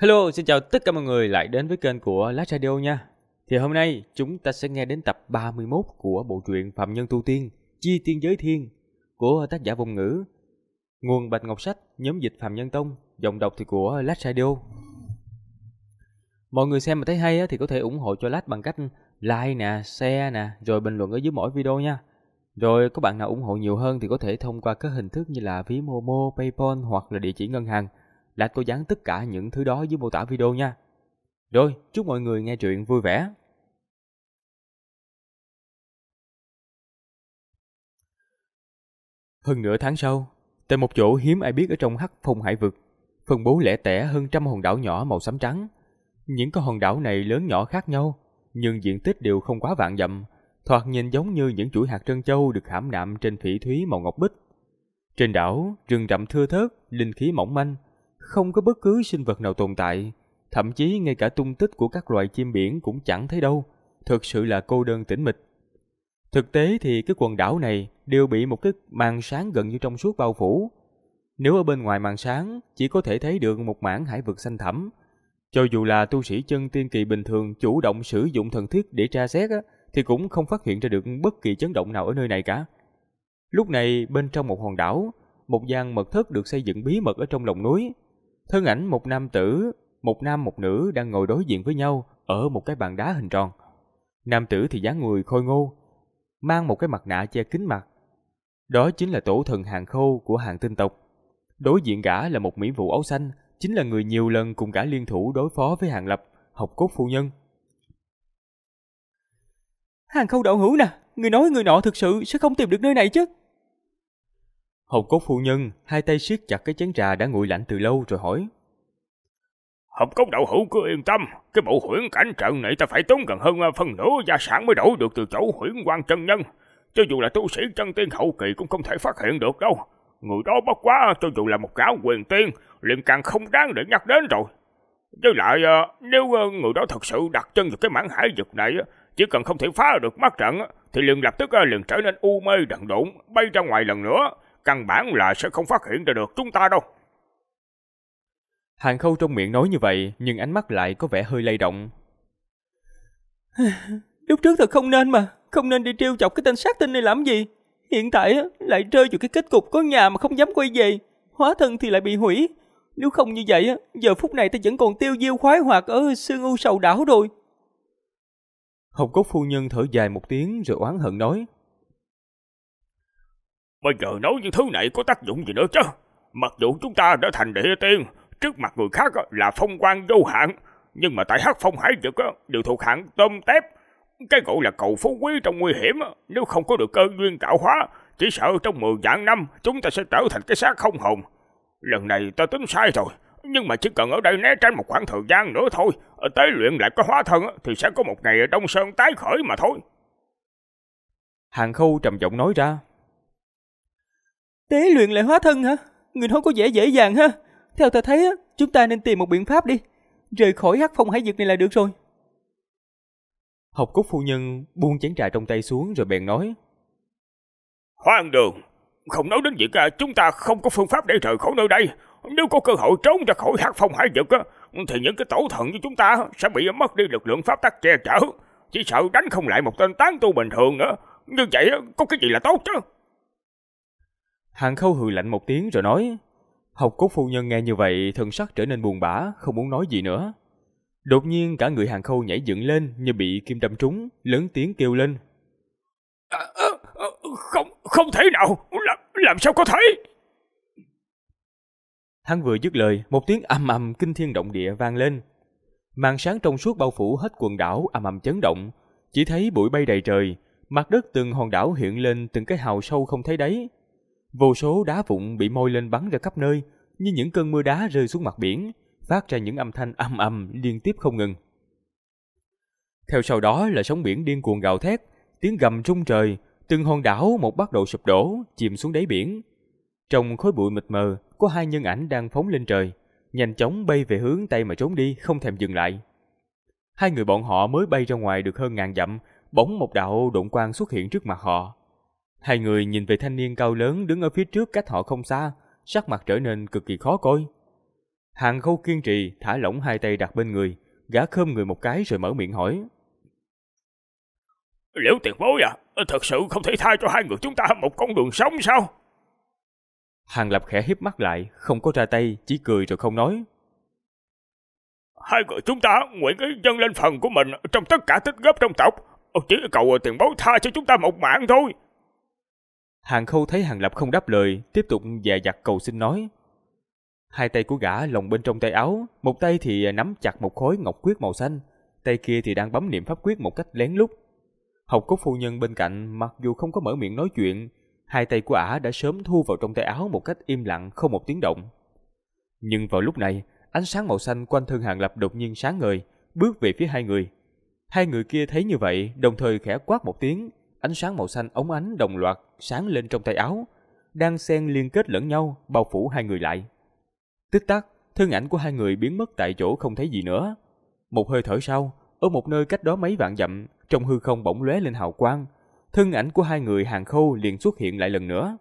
Hello, xin chào tất cả mọi người lại đến với kênh của Lát Radio nha. Thì hôm nay chúng ta sẽ nghe đến tập 31 của bộ truyện Phạm Nhân Tu Tiên, Chi Tiên Giới Thiên của tác giả Vong Ngữ. Nguồn Bạch Ngọc Sách, nhóm dịch Phạm Nhân Tông, giọng đọc thì của Lát Radio. Mọi người xem mà thấy hay thì có thể ủng hộ cho Lát bằng cách like nè, share nè, rồi bình luận ở dưới mỗi video nha. Rồi có bạn nào ủng hộ nhiều hơn thì có thể thông qua các hình thức như là ví Momo, Paypal hoặc là địa chỉ ngân hàng. Lát có dán tất cả những thứ đó dưới mô tả video nha. Rồi, chúc mọi người nghe truyện vui vẻ. Hơn nửa tháng sau, tại một chỗ hiếm ai biết ở trong Hắc Phong Hải vực, phân bố lẻ tẻ hơn trăm hòn đảo nhỏ màu xám trắng. Những con hòn đảo này lớn nhỏ khác nhau, nhưng diện tích đều không quá vạn dặm, thoạt nhìn giống như những chuỗi hạt trân châu được khảm nạm trên phỉ thúy màu ngọc bích. Trên đảo, rừng rậm thưa thớt, linh khí mỏng manh, không có bất cứ sinh vật nào tồn tại, thậm chí ngay cả tung tích của các loài chim biển cũng chẳng thấy đâu, thực sự là cô đơn tĩnh mịch. Thực tế thì cái quần đảo này đều bị một cái màn sáng gần như trong suốt bao phủ. Nếu ở bên ngoài màn sáng chỉ có thể thấy được một mảng hải vực xanh thẳm, cho dù là tu sĩ chân tiên kỳ bình thường chủ động sử dụng thần thức để tra xét thì cũng không phát hiện ra được bất kỳ chấn động nào ở nơi này cả. Lúc này bên trong một hòn đảo, một gian mật thất được xây dựng bí mật ở trong lòng núi. Thân ảnh một nam tử, một nam một nữ đang ngồi đối diện với nhau ở một cái bàn đá hình tròn. Nam tử thì dáng người khôi ngô, mang một cái mặt nạ che kín mặt. Đó chính là tổ thần Hàn Khâu của Hàn Tinh tộc. Đối diện gã là một mỹ phụ áo xanh, chính là người nhiều lần cùng gã liên thủ đối phó với Hàn Lập, Học Cốt phu nhân. Hàn Khâu đạo hữu nè, người nói người nọ thực sự sẽ không tìm được nơi này chứ? Học Cốt phu nhân hai tay siết chặt cái chén trà đã nguội lạnh từ lâu rồi hỏi. Học Cốt đạo hữu cứ yên tâm, cái bộ huyễn cảnh trận này ta phải tốn gần hơn phân nửa gia sản mới đổi được từ chỗ huyễn quan chân nhân. Cho dù là tu sĩ chân tiên hậu kỳ cũng không thể phát hiện được đâu. Người đó bất quá cho dù là một gã quyền tiên, liền càng không đáng để nhắc đến rồi. Với lại nếu người đó thật sự đặt chân vào cái mảng hải vực này, chỉ cần không thể phá được mắt trận thì liền lập tức liền trở nên u mê đần độn, bay ra ngoài lần nữa. Căn bản là sẽ không phát hiện ra được chúng ta đâu. Hàn Khâu trong miệng nói như vậy, nhưng ánh mắt lại có vẻ hơi lay động. Lúc trước thật không nên mà, không nên đi trêu chọc cái tên sát tinh này làm gì. Hiện tại lại rơi vào cái kết cục có nhà mà không dám quay về, hóa thân thì lại bị hủy. Nếu không như vậy, giờ phút này ta vẫn còn tiêu diêu khoái hoạt ở Sương U Sầu đảo rồi. Hồng Cốt phu nhân thở dài một tiếng rồi oán hận nói. Bây giờ nói những thứ này có tác dụng gì nữa chứ? Mặc dù chúng ta đã thành địa tiên, trước mặt người khác là phong quang vô hạn, nhưng mà tại Hắc Phong Hải vực đều thuộc hạng tôm tép. Cái gọi là cầu phú quý trong nguy hiểm, nếu không có được cơ duyên tạo hóa, chỉ sợ trong 10 vạn năm chúng ta sẽ trở thành cái xác không hồn. Lần này ta tính sai rồi, nhưng mà chỉ cần ở đây né tránh một khoảng thời gian nữa thôi, tế luyện lại có hóa thân thì sẽ có một ngày ở Đông Sơn tái khởi mà thôi. Hàn Khâu trầm giọng nói ra. Tế luyện lại hóa thân hả? Người nói có vẻ dễ dàng ha. Theo ta thấy chúng ta nên tìm một biện pháp đi, rời khỏi Hắc Phong Hải vực này là được rồi. Học Cốt phu nhân buông chén trà trong tay xuống rồi bèn nói. Hoang đường, không nói đến việc chúng ta không có phương pháp để rời khỏi nơi đây. Nếu có cơ hội trốn ra khỏi Hắc Phong Hải vực thì những cái tổ thần như chúng ta sẽ bị mất đi lực lượng pháp tắc che chở. Chỉ sợ đánh không lại một tên tán tu bình thường nữa. Như vậy có cái gì là tốt chứ? Hàn Khâu hừ lạnh một tiếng rồi nói. Học Cốt phu nhân nghe như vậy thần sắc trở nên buồn bã, không muốn nói gì nữa. Đột nhiên cả người Hàn Khâu nhảy dựng lên như bị kim đâm trúng, lớn tiếng kêu lên. Không thể nào, làm sao có thể? Hắn vừa dứt lời, một tiếng ầm ầm kinh thiên động địa vang lên. Màn sáng trong suốt bao phủ hết quần đảo ầm ầm chấn động, chỉ thấy bụi bay đầy trời, mặt đất từng hòn đảo hiện lên từng cái hào sâu không thấy đáy. Vô số đá vụn bị môi lên bắn ra khắp nơi, như những cơn mưa đá rơi xuống mặt biển, phát ra những âm thanh ầm ầm liên tiếp không ngừng. Theo sau đó là sóng biển điên cuồng gào thét, tiếng gầm rung trời, từng hòn đảo một bắt đầu sụp đổ, chìm xuống đáy biển. Trong khói bụi mịt mờ, có hai nhân ảnh đang phóng lên trời, nhanh chóng bay về hướng Tây mà trốn đi, không thèm dừng lại. Hai người bọn họ mới bay ra ngoài được hơn ngàn dặm, bỗng một đạo độn quang xuất hiện trước mặt họ. Hai người nhìn về thanh niên cao lớn đứng ở phía trước cách họ không xa, sắc mặt trở nên cực kỳ khó coi. Hàng Khâu kiên trì thả lỏng hai tay đặt bên người, gã khom người một cái rồi mở miệng hỏi. Liễu tiền bối à, thật sự không thể tha cho hai người chúng ta một con đường sống sao? Hàng Lập khẽ híp mắt lại, không có ra tay, chỉ cười rồi không nói. Hai người chúng ta nguyện ý dâng lên phần của mình trong tất cả tích góp trong tộc, chỉ cầu tiền bối tha cho chúng ta một mạng thôi. Hàng Khâu thấy Hàng Lập không đáp lời, tiếp tục dè dặt cầu xin nói. Hai tay của gã lồng bên trong tay áo, một tay thì nắm chặt một khối ngọc quyết màu xanh, tay kia thì đang bấm niệm pháp quyết một cách lén lút. Học Cốt phu nhân bên cạnh mặc dù không có mở miệng nói chuyện, hai tay của ả đã sớm thu vào trong tay áo một cách im lặng không một tiếng động. Nhưng vào lúc này, ánh sáng màu xanh quanh thân Hàng Lập đột nhiên sáng ngời, bước về phía hai người. Hai người kia thấy như vậy, đồng thời khẽ quát một tiếng, ánh sáng màu xanh óng ánh đồng loạt sáng lên trong tay áo, đang xen liên kết lẫn nhau, bao phủ hai người lại. Tích tắc, thân ảnh của hai người biến mất tại chỗ không thấy gì nữa. Một hơi thở sau, ở một nơi cách đó mấy vạn dặm, trong hư không bỗng lóe lên hào quang, thân ảnh của hai người Hàng Khâu liền xuất hiện lại lần nữa.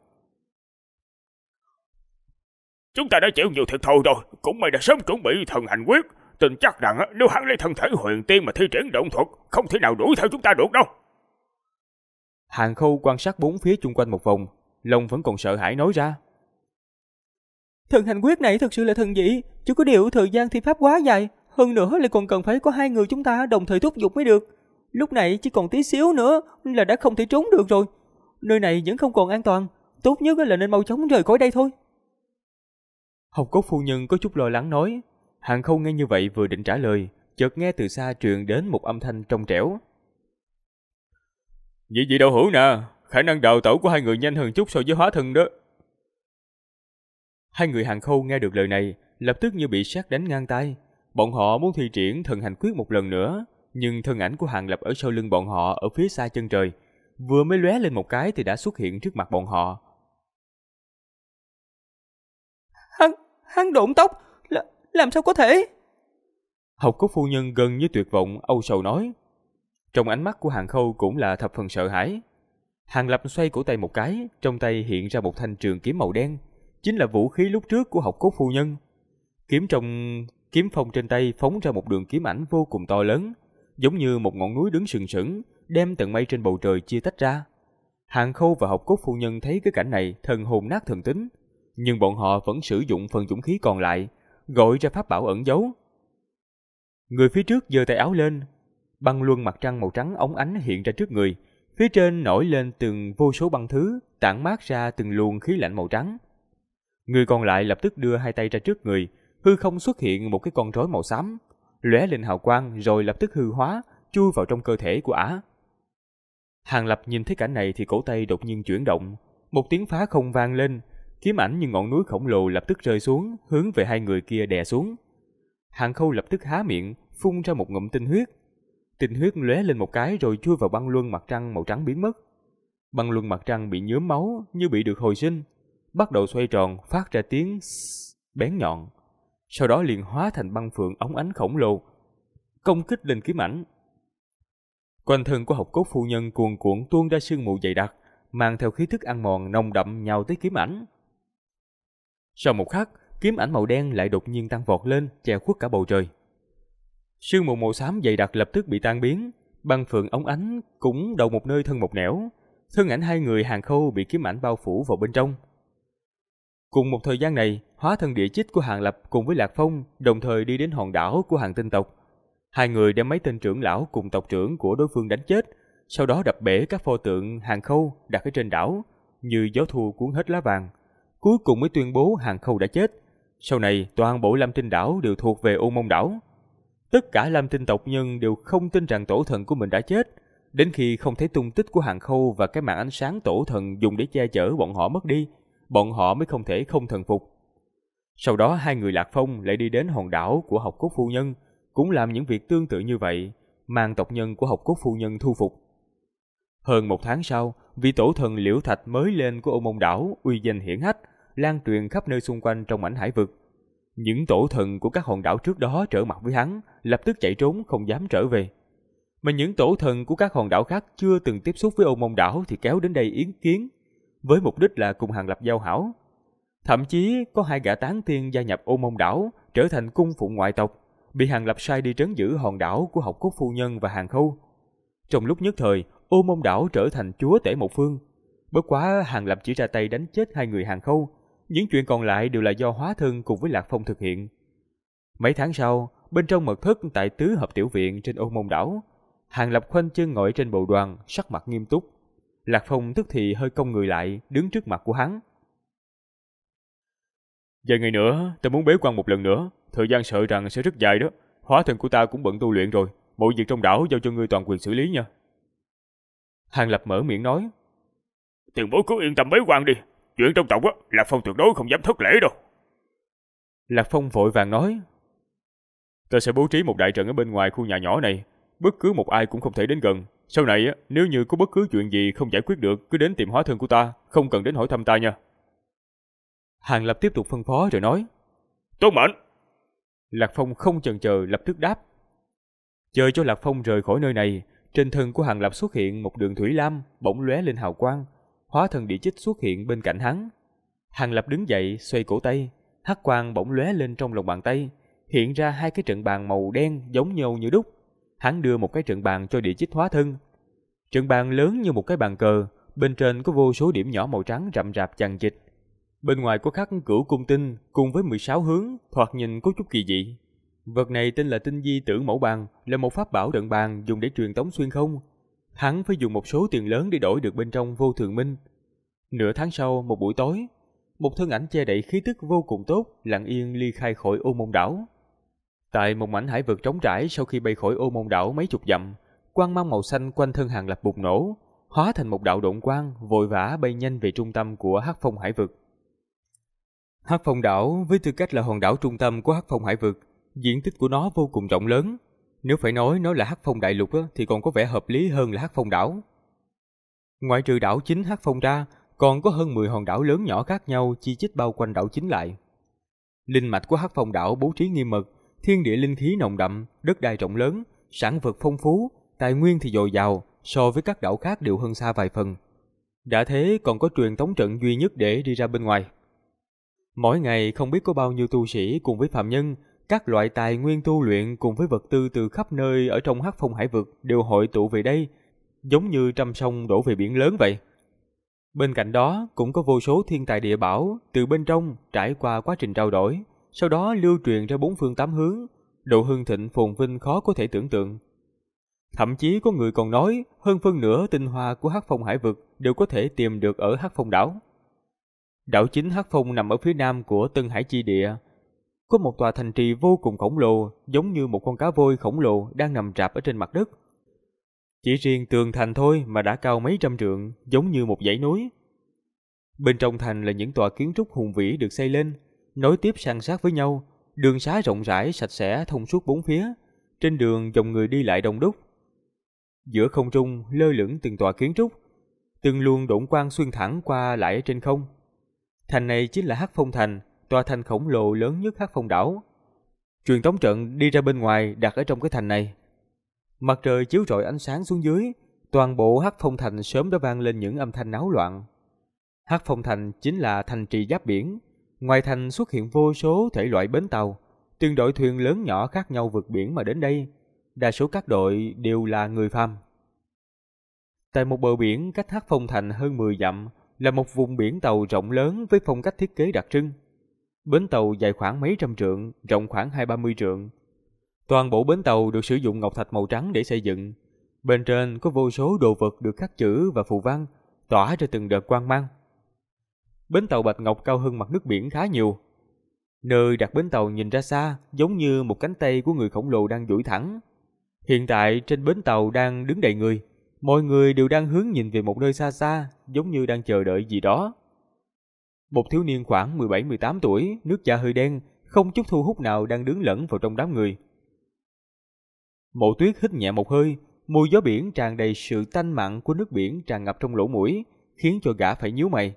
Chúng ta đã chịu nhiều thiệt thòi rồi, cũng may đã sớm chuẩn bị thần hành quyết, tin chắc rằng nếu hắn lấy thân thể huyền tiên mà thi triển động thuật, không thể nào đuổi theo chúng ta được đâu. Hàng Khâu quan sát bốn phía chung quanh một vòng, lòng vẫn còn sợ hãi nói ra. Thần hành quyết này thực sự là thần dị, chỉ có điều thời gian thi pháp quá dài, hơn nữa lại còn cần phải có hai người chúng ta đồng thời thúc giục mới được. Lúc này chỉ còn tí xíu nữa là đã không thể trốn được rồi. Nơi này vẫn không còn an toàn, tốt nhất là nên mau chóng rời khỏi đây thôi. Học Cốt phu nhân có chút lo lắng nói. Hàng Khâu nghe như vậy vừa định trả lời, chợt nghe từ xa truyền đến một âm thanh trong trẻo. Vậy gì đâu hữu nè, khả năng đào tẩu của hai người nhanh hơn chút so với hóa thân đó. Hai người Hàng Khâu nghe được lời này, lập tức như bị sét đánh ngang tay. Bọn họ muốn thi triển thần hành quyết một lần nữa, nhưng thân ảnh của Hàng Lập ở sau lưng bọn họ ở phía xa chân trời, vừa mới lóe lên một cái thì đã xuất hiện trước mặt bọn họ. Hắn độn tóc, làm sao có thể? Học Cốt phu nhân gần như tuyệt vọng âu sầu nói. Trong ánh mắt của Hàng Khâu cũng là thập phần sợ hãi. Hàng Lập xoay cổ tay một cái, trong tay hiện ra một thanh trường kiếm màu đen, chính là vũ khí lúc trước của Học Cốt phu nhân. Kiếm phong trên tay phóng ra một đường kiếm ảnh vô cùng to lớn, giống như một ngọn núi đứng sừng sững, đem tầng mây trên bầu trời chia tách ra. Hàng Khâu và Học Cốt phu nhân thấy cái cảnh này thần hồn nát thần tính, nhưng bọn họ vẫn sử dụng phần dũng khí còn lại, gọi ra pháp bảo ẩn giấu. Người phía trước giơ tay áo lên, băng luân mặt trăng màu trắng óng ánh hiện ra trước người, phía trên nổi lên từng vô số băng thứ, tản mát ra từng luồng khí lạnh màu trắng. Người còn lại lập tức đưa hai tay ra trước người, hư không xuất hiện một cái con rối màu xám, lóe lên hào quang rồi lập tức hư hóa, chui vào trong cơ thể của ả. Hàng Lập nhìn thấy cảnh này thì cổ tay đột nhiên chuyển động, một tiếng phá không vang lên, kiếm ảnh như ngọn núi khổng lồ lập tức rơi xuống, hướng về hai người kia đè xuống. Hàng Khâu lập tức há miệng, phun ra một ngụm tinh huyết. Tinh huyết lóe lên một cái rồi chui vào băng luân mặt trăng màu trắng biến mất. Băng luân mặt trăng bị nhuốm máu như bị được hồi sinh, bắt đầu xoay tròn, phát ra tiếng bén nhọn. Sau đó liền hóa thành băng phượng óng ánh khổng lồ, công kích lên kiếm ảnh. Quanh thân của Học Cốt phu nhân cuồn cuộn tuôn ra sương mù dày đặc, mang theo khí thức ăn mòn nồng đậm nhào tới kiếm ảnh. Sau một khắc, kiếm ảnh màu đen lại đột nhiên tăng vọt lên, che khuất cả bầu trời. Sương mù màu xám dày đặc lập tức bị tan biến, băng phượng óng ánh cũng đầu một nơi thân một nẻo, thân ảnh hai người Hàng Khâu bị kiếm ảnh bao phủ vào bên trong. Cùng một thời gian này, hóa thân địa chích của Hàng Lập cùng với Lạc Phong đồng thời đi đến hòn đảo của Hàng Tinh tộc. Hai người đem mấy tên trưởng lão cùng tộc trưởng của đối phương đánh chết, sau đó đập bể các pho tượng Hàng Khâu đặt ở trên đảo, như gió thu cuốn hết lá vàng. Cuối cùng mới tuyên bố Hàng Khâu đã chết. Sau này, toàn bộ Lam Tinh đảo đều thuộc về Ô Mông đảo. Tất cả Lam Tinh tộc nhân đều không tin rằng tổ thần của mình đã chết, đến khi không thấy tung tích của Hàng Khâu và cái màn ánh sáng tổ thần dùng để che chở bọn họ mất đi, bọn họ mới không thể không thần phục. Sau đó hai người Lạc Phong lại đi đến hòn đảo của Học Cốt phu nhân, cũng làm những việc tương tự như vậy, mang tộc nhân của Học Cốt phu nhân thu phục. Hơn một tháng sau, vị tổ thần Liễu Thạch mới lên của Ô Mông đảo uy danh hiển hách, lan truyền khắp nơi xung quanh trong mảnh hải vực. Những tổ thần của các hòn đảo trước đó trở mặt với hắn, lập tức chạy trốn không dám trở về. Mà những tổ thần của các hòn đảo khác chưa từng tiếp xúc với Ô Mông đảo thì kéo đến đây yến kiến, với mục đích là cùng Hàng Lập giao hảo. Thậm chí có 2 gã tán tiên gia nhập Ô Môn đảo, trở thành cung phụng ngoại tộc, bị Hàng Lập sai đi trấn giữ hòn đảo của Học Cốt phu nhân và Hàng Khâu. Trong lúc nhất thời, Ô Môn đảo trở thành chúa tể một phương. Bất quá Hàng Lập chỉ ra tay đánh chết 2 người Hàng Khâu, những chuyện còn lại đều là do hóa thân cùng với Lạc Phong thực hiện. Mấy tháng sau, bên trong mật thất tại tứ hợp tiểu viện trên Ô Môn đảo, Hàng Lập khoanh chân ngồi trên bồ đoàn, sắc mặt nghiêm túc. Lạc Phong tức thì hơi cong người lại, đứng trước mặt của hắn. Vài ngày nữa, ta muốn bế quan một lần nữa, thời gian sợ rằng sẽ rất dài đó. Hóa thân của ta cũng bận tu luyện rồi, mọi việc trong đảo giao cho ngươi toàn quyền xử lý nha. Hàng Lập mở miệng nói. Tiền bối cứ yên tâm bế quan đi, chuyện trong tộc á, Lạc Phong tuyệt đối không dám thất lễ đâu. Lạc Phong vội vàng nói. Ta sẽ bố trí một đại trận ở bên ngoài khu nhà nhỏ này, bất cứ một ai cũng không thể đến gần. Sau này á, nếu như có bất cứ chuyện gì không giải quyết được, cứ đến tìm hóa thân của ta, không cần đến hỏi thăm ta nha. Hàng Lập tiếp tục phân phó rồi nói. Tốt mệnh. Lạc Phong không chần chờ lập tức đáp. Chờ cho Lạc Phong rời khỏi nơi này, trên thân của Hàng Lập xuất hiện một đường thủy lam bỗng lóe lên hào quang, hóa thân địa chích xuất hiện bên cạnh hắn. Hàng Lập đứng dậy, xoay cổ tay, hắc quang bỗng lóe lên trong lòng bàn tay, hiện ra 2 cái trận bàn màu đen giống nhau như đúc. Hắn đưa một cái trận bàn cho địa chích hóa thân. Trận bàn lớn như một cái bàn cờ, bên trên có vô số điểm nhỏ màu trắng rậm rạp chằng chịt. Bên ngoài có khắc Cửu Cung Tinh cùng với 16 hướng, thoạt nhìn có chút kỳ dị. Vật này tên là Tinh Di Tử Mẫu Bàn, là một pháp bảo trận bàn dùng để truyền tống xuyên không. Hắn phải dùng một số tiền lớn để đổi được bên trong Vô Thường Minh. Nửa tháng sau, một buổi tối, một thân ảnh che đậy khí tức vô cùng tốt, lặng yên ly khai khỏi Ô Môn đảo. Tại một mảnh hải vực trống trải, sau khi bay khỏi Ô Môn đảo mấy chục dặm, quang mang màu xanh quanh thân Hàng Lập bùng nổ, hóa thành một đạo độn quang, vội vã bay nhanh về trung tâm của Hắc Phong hải vực. Hắc Phong đảo với tư cách là hòn đảo trung tâm của Hắc Phong hải vực, diện tích của nó vô cùng rộng lớn. Nếu phải nói nó là Hắc Phong đại lục thì còn có vẻ hợp lý hơn là Hắc Phong đảo. Ngoại trừ đảo chính Hắc Phong ra, còn có hơn 10 hòn đảo lớn nhỏ khác nhau chi chít bao quanh đảo chính lại. Linh mạch của Hắc Phong đảo bố trí nghiêm mật, thiên địa linh khí nồng đậm, đất đai rộng lớn, sản vật phong phú, tài nguyên thì dồi dào, so với các đảo khác đều hơn xa vài phần. Đã thế còn có truyền tống trận duy nhất để đi ra bên ngoài. Mỗi ngày không biết có bao nhiêu tu sĩ cùng với phàm nhân, các loại tài nguyên tu luyện cùng với vật tư từ khắp nơi ở trong Hắc Phong hải vực đều hội tụ về đây, giống như trăm sông đổ về biển lớn vậy. Bên cạnh đó cũng có vô số thiên tài địa bảo từ bên trong trải qua quá trình trao đổi, sau đó lưu truyền ra 4 phương 8 hướng, độ hưng thịnh phồn vinh khó có thể tưởng tượng. Thậm chí có người còn nói hơn phân nửa tinh hoa của Hắc Phong hải vực đều có thể tìm được ở Hắc Phong đảo. Đảo chính Hắc Phong nằm ở phía nam của Tân Hải chi địa, có một tòa thành trì vô cùng khổng lồ, giống như một con cá voi khổng lồ đang nằm rạp ở trên mặt đất. Chỉ riêng tường thành thôi mà đã cao mấy trăm trượng, giống như một dãy núi. Bên trong thành là những tòa kiến trúc hùng vĩ được xây lên, nối tiếp san sát với nhau, đường xá rộng rãi sạch sẽ thông suốt bốn phía, trên đường dòng người đi lại đông đúc. Giữa không trung lơ lửng từng tòa kiến trúc, từng luồng độn quang xuyên thẳng qua lại ở trên không. Thành này chính là Hắc Phong thành, tòa thành khổng lồ lớn nhất Hắc Phong đảo. Truyền tống trận đi ra bên ngoài đặt ở trong cái thành này. Mặt trời chiếu rọi ánh sáng xuống dưới, toàn bộ Hắc Phong thành sớm đã vang lên những âm thanh náo loạn. Hắc Phong thành chính là thành trì giáp biển, ngoài thành xuất hiện vô số thể loại bến tàu, từng đội thuyền lớn nhỏ khác nhau vượt biển mà đến đây, đa số các đội đều là người phàm. Tại một bờ biển cách Hắc Phong thành hơn 10 dặm là một vùng biển tàu rộng lớn với phong cách thiết kế đặc trưng. Bến tàu dài khoảng mấy trăm trượng, rộng khoảng 20-30 trượng. Toàn bộ bến tàu được sử dụng ngọc thạch màu trắng để xây dựng. Bên trên có vô số đồ vật được khắc chữ và phù văn, tỏa ra từng đợt quang mang. Bến tàu bạch ngọc cao hơn mặt nước biển khá nhiều. Nơi đặt bến tàu nhìn ra xa giống như một cánh tay của người khổng lồ đang duỗi thẳng. Hiện tại trên bến tàu đang đứng đầy người, mọi người đều đang hướng nhìn về một nơi xa xa, giống như đang chờ đợi gì đó. Một thiếu niên khoảng 17-18 tuổi, nước da hơi đen, không chút thu hút nào đang đứng lẫn vào trong đám người. Mộ Tuyết hít nhẹ một hơi, mùi gió biển tràn đầy sự tanh mặn của nước biển tràn ngập trong lỗ mũi, khiến cho gã phải nhíu mày.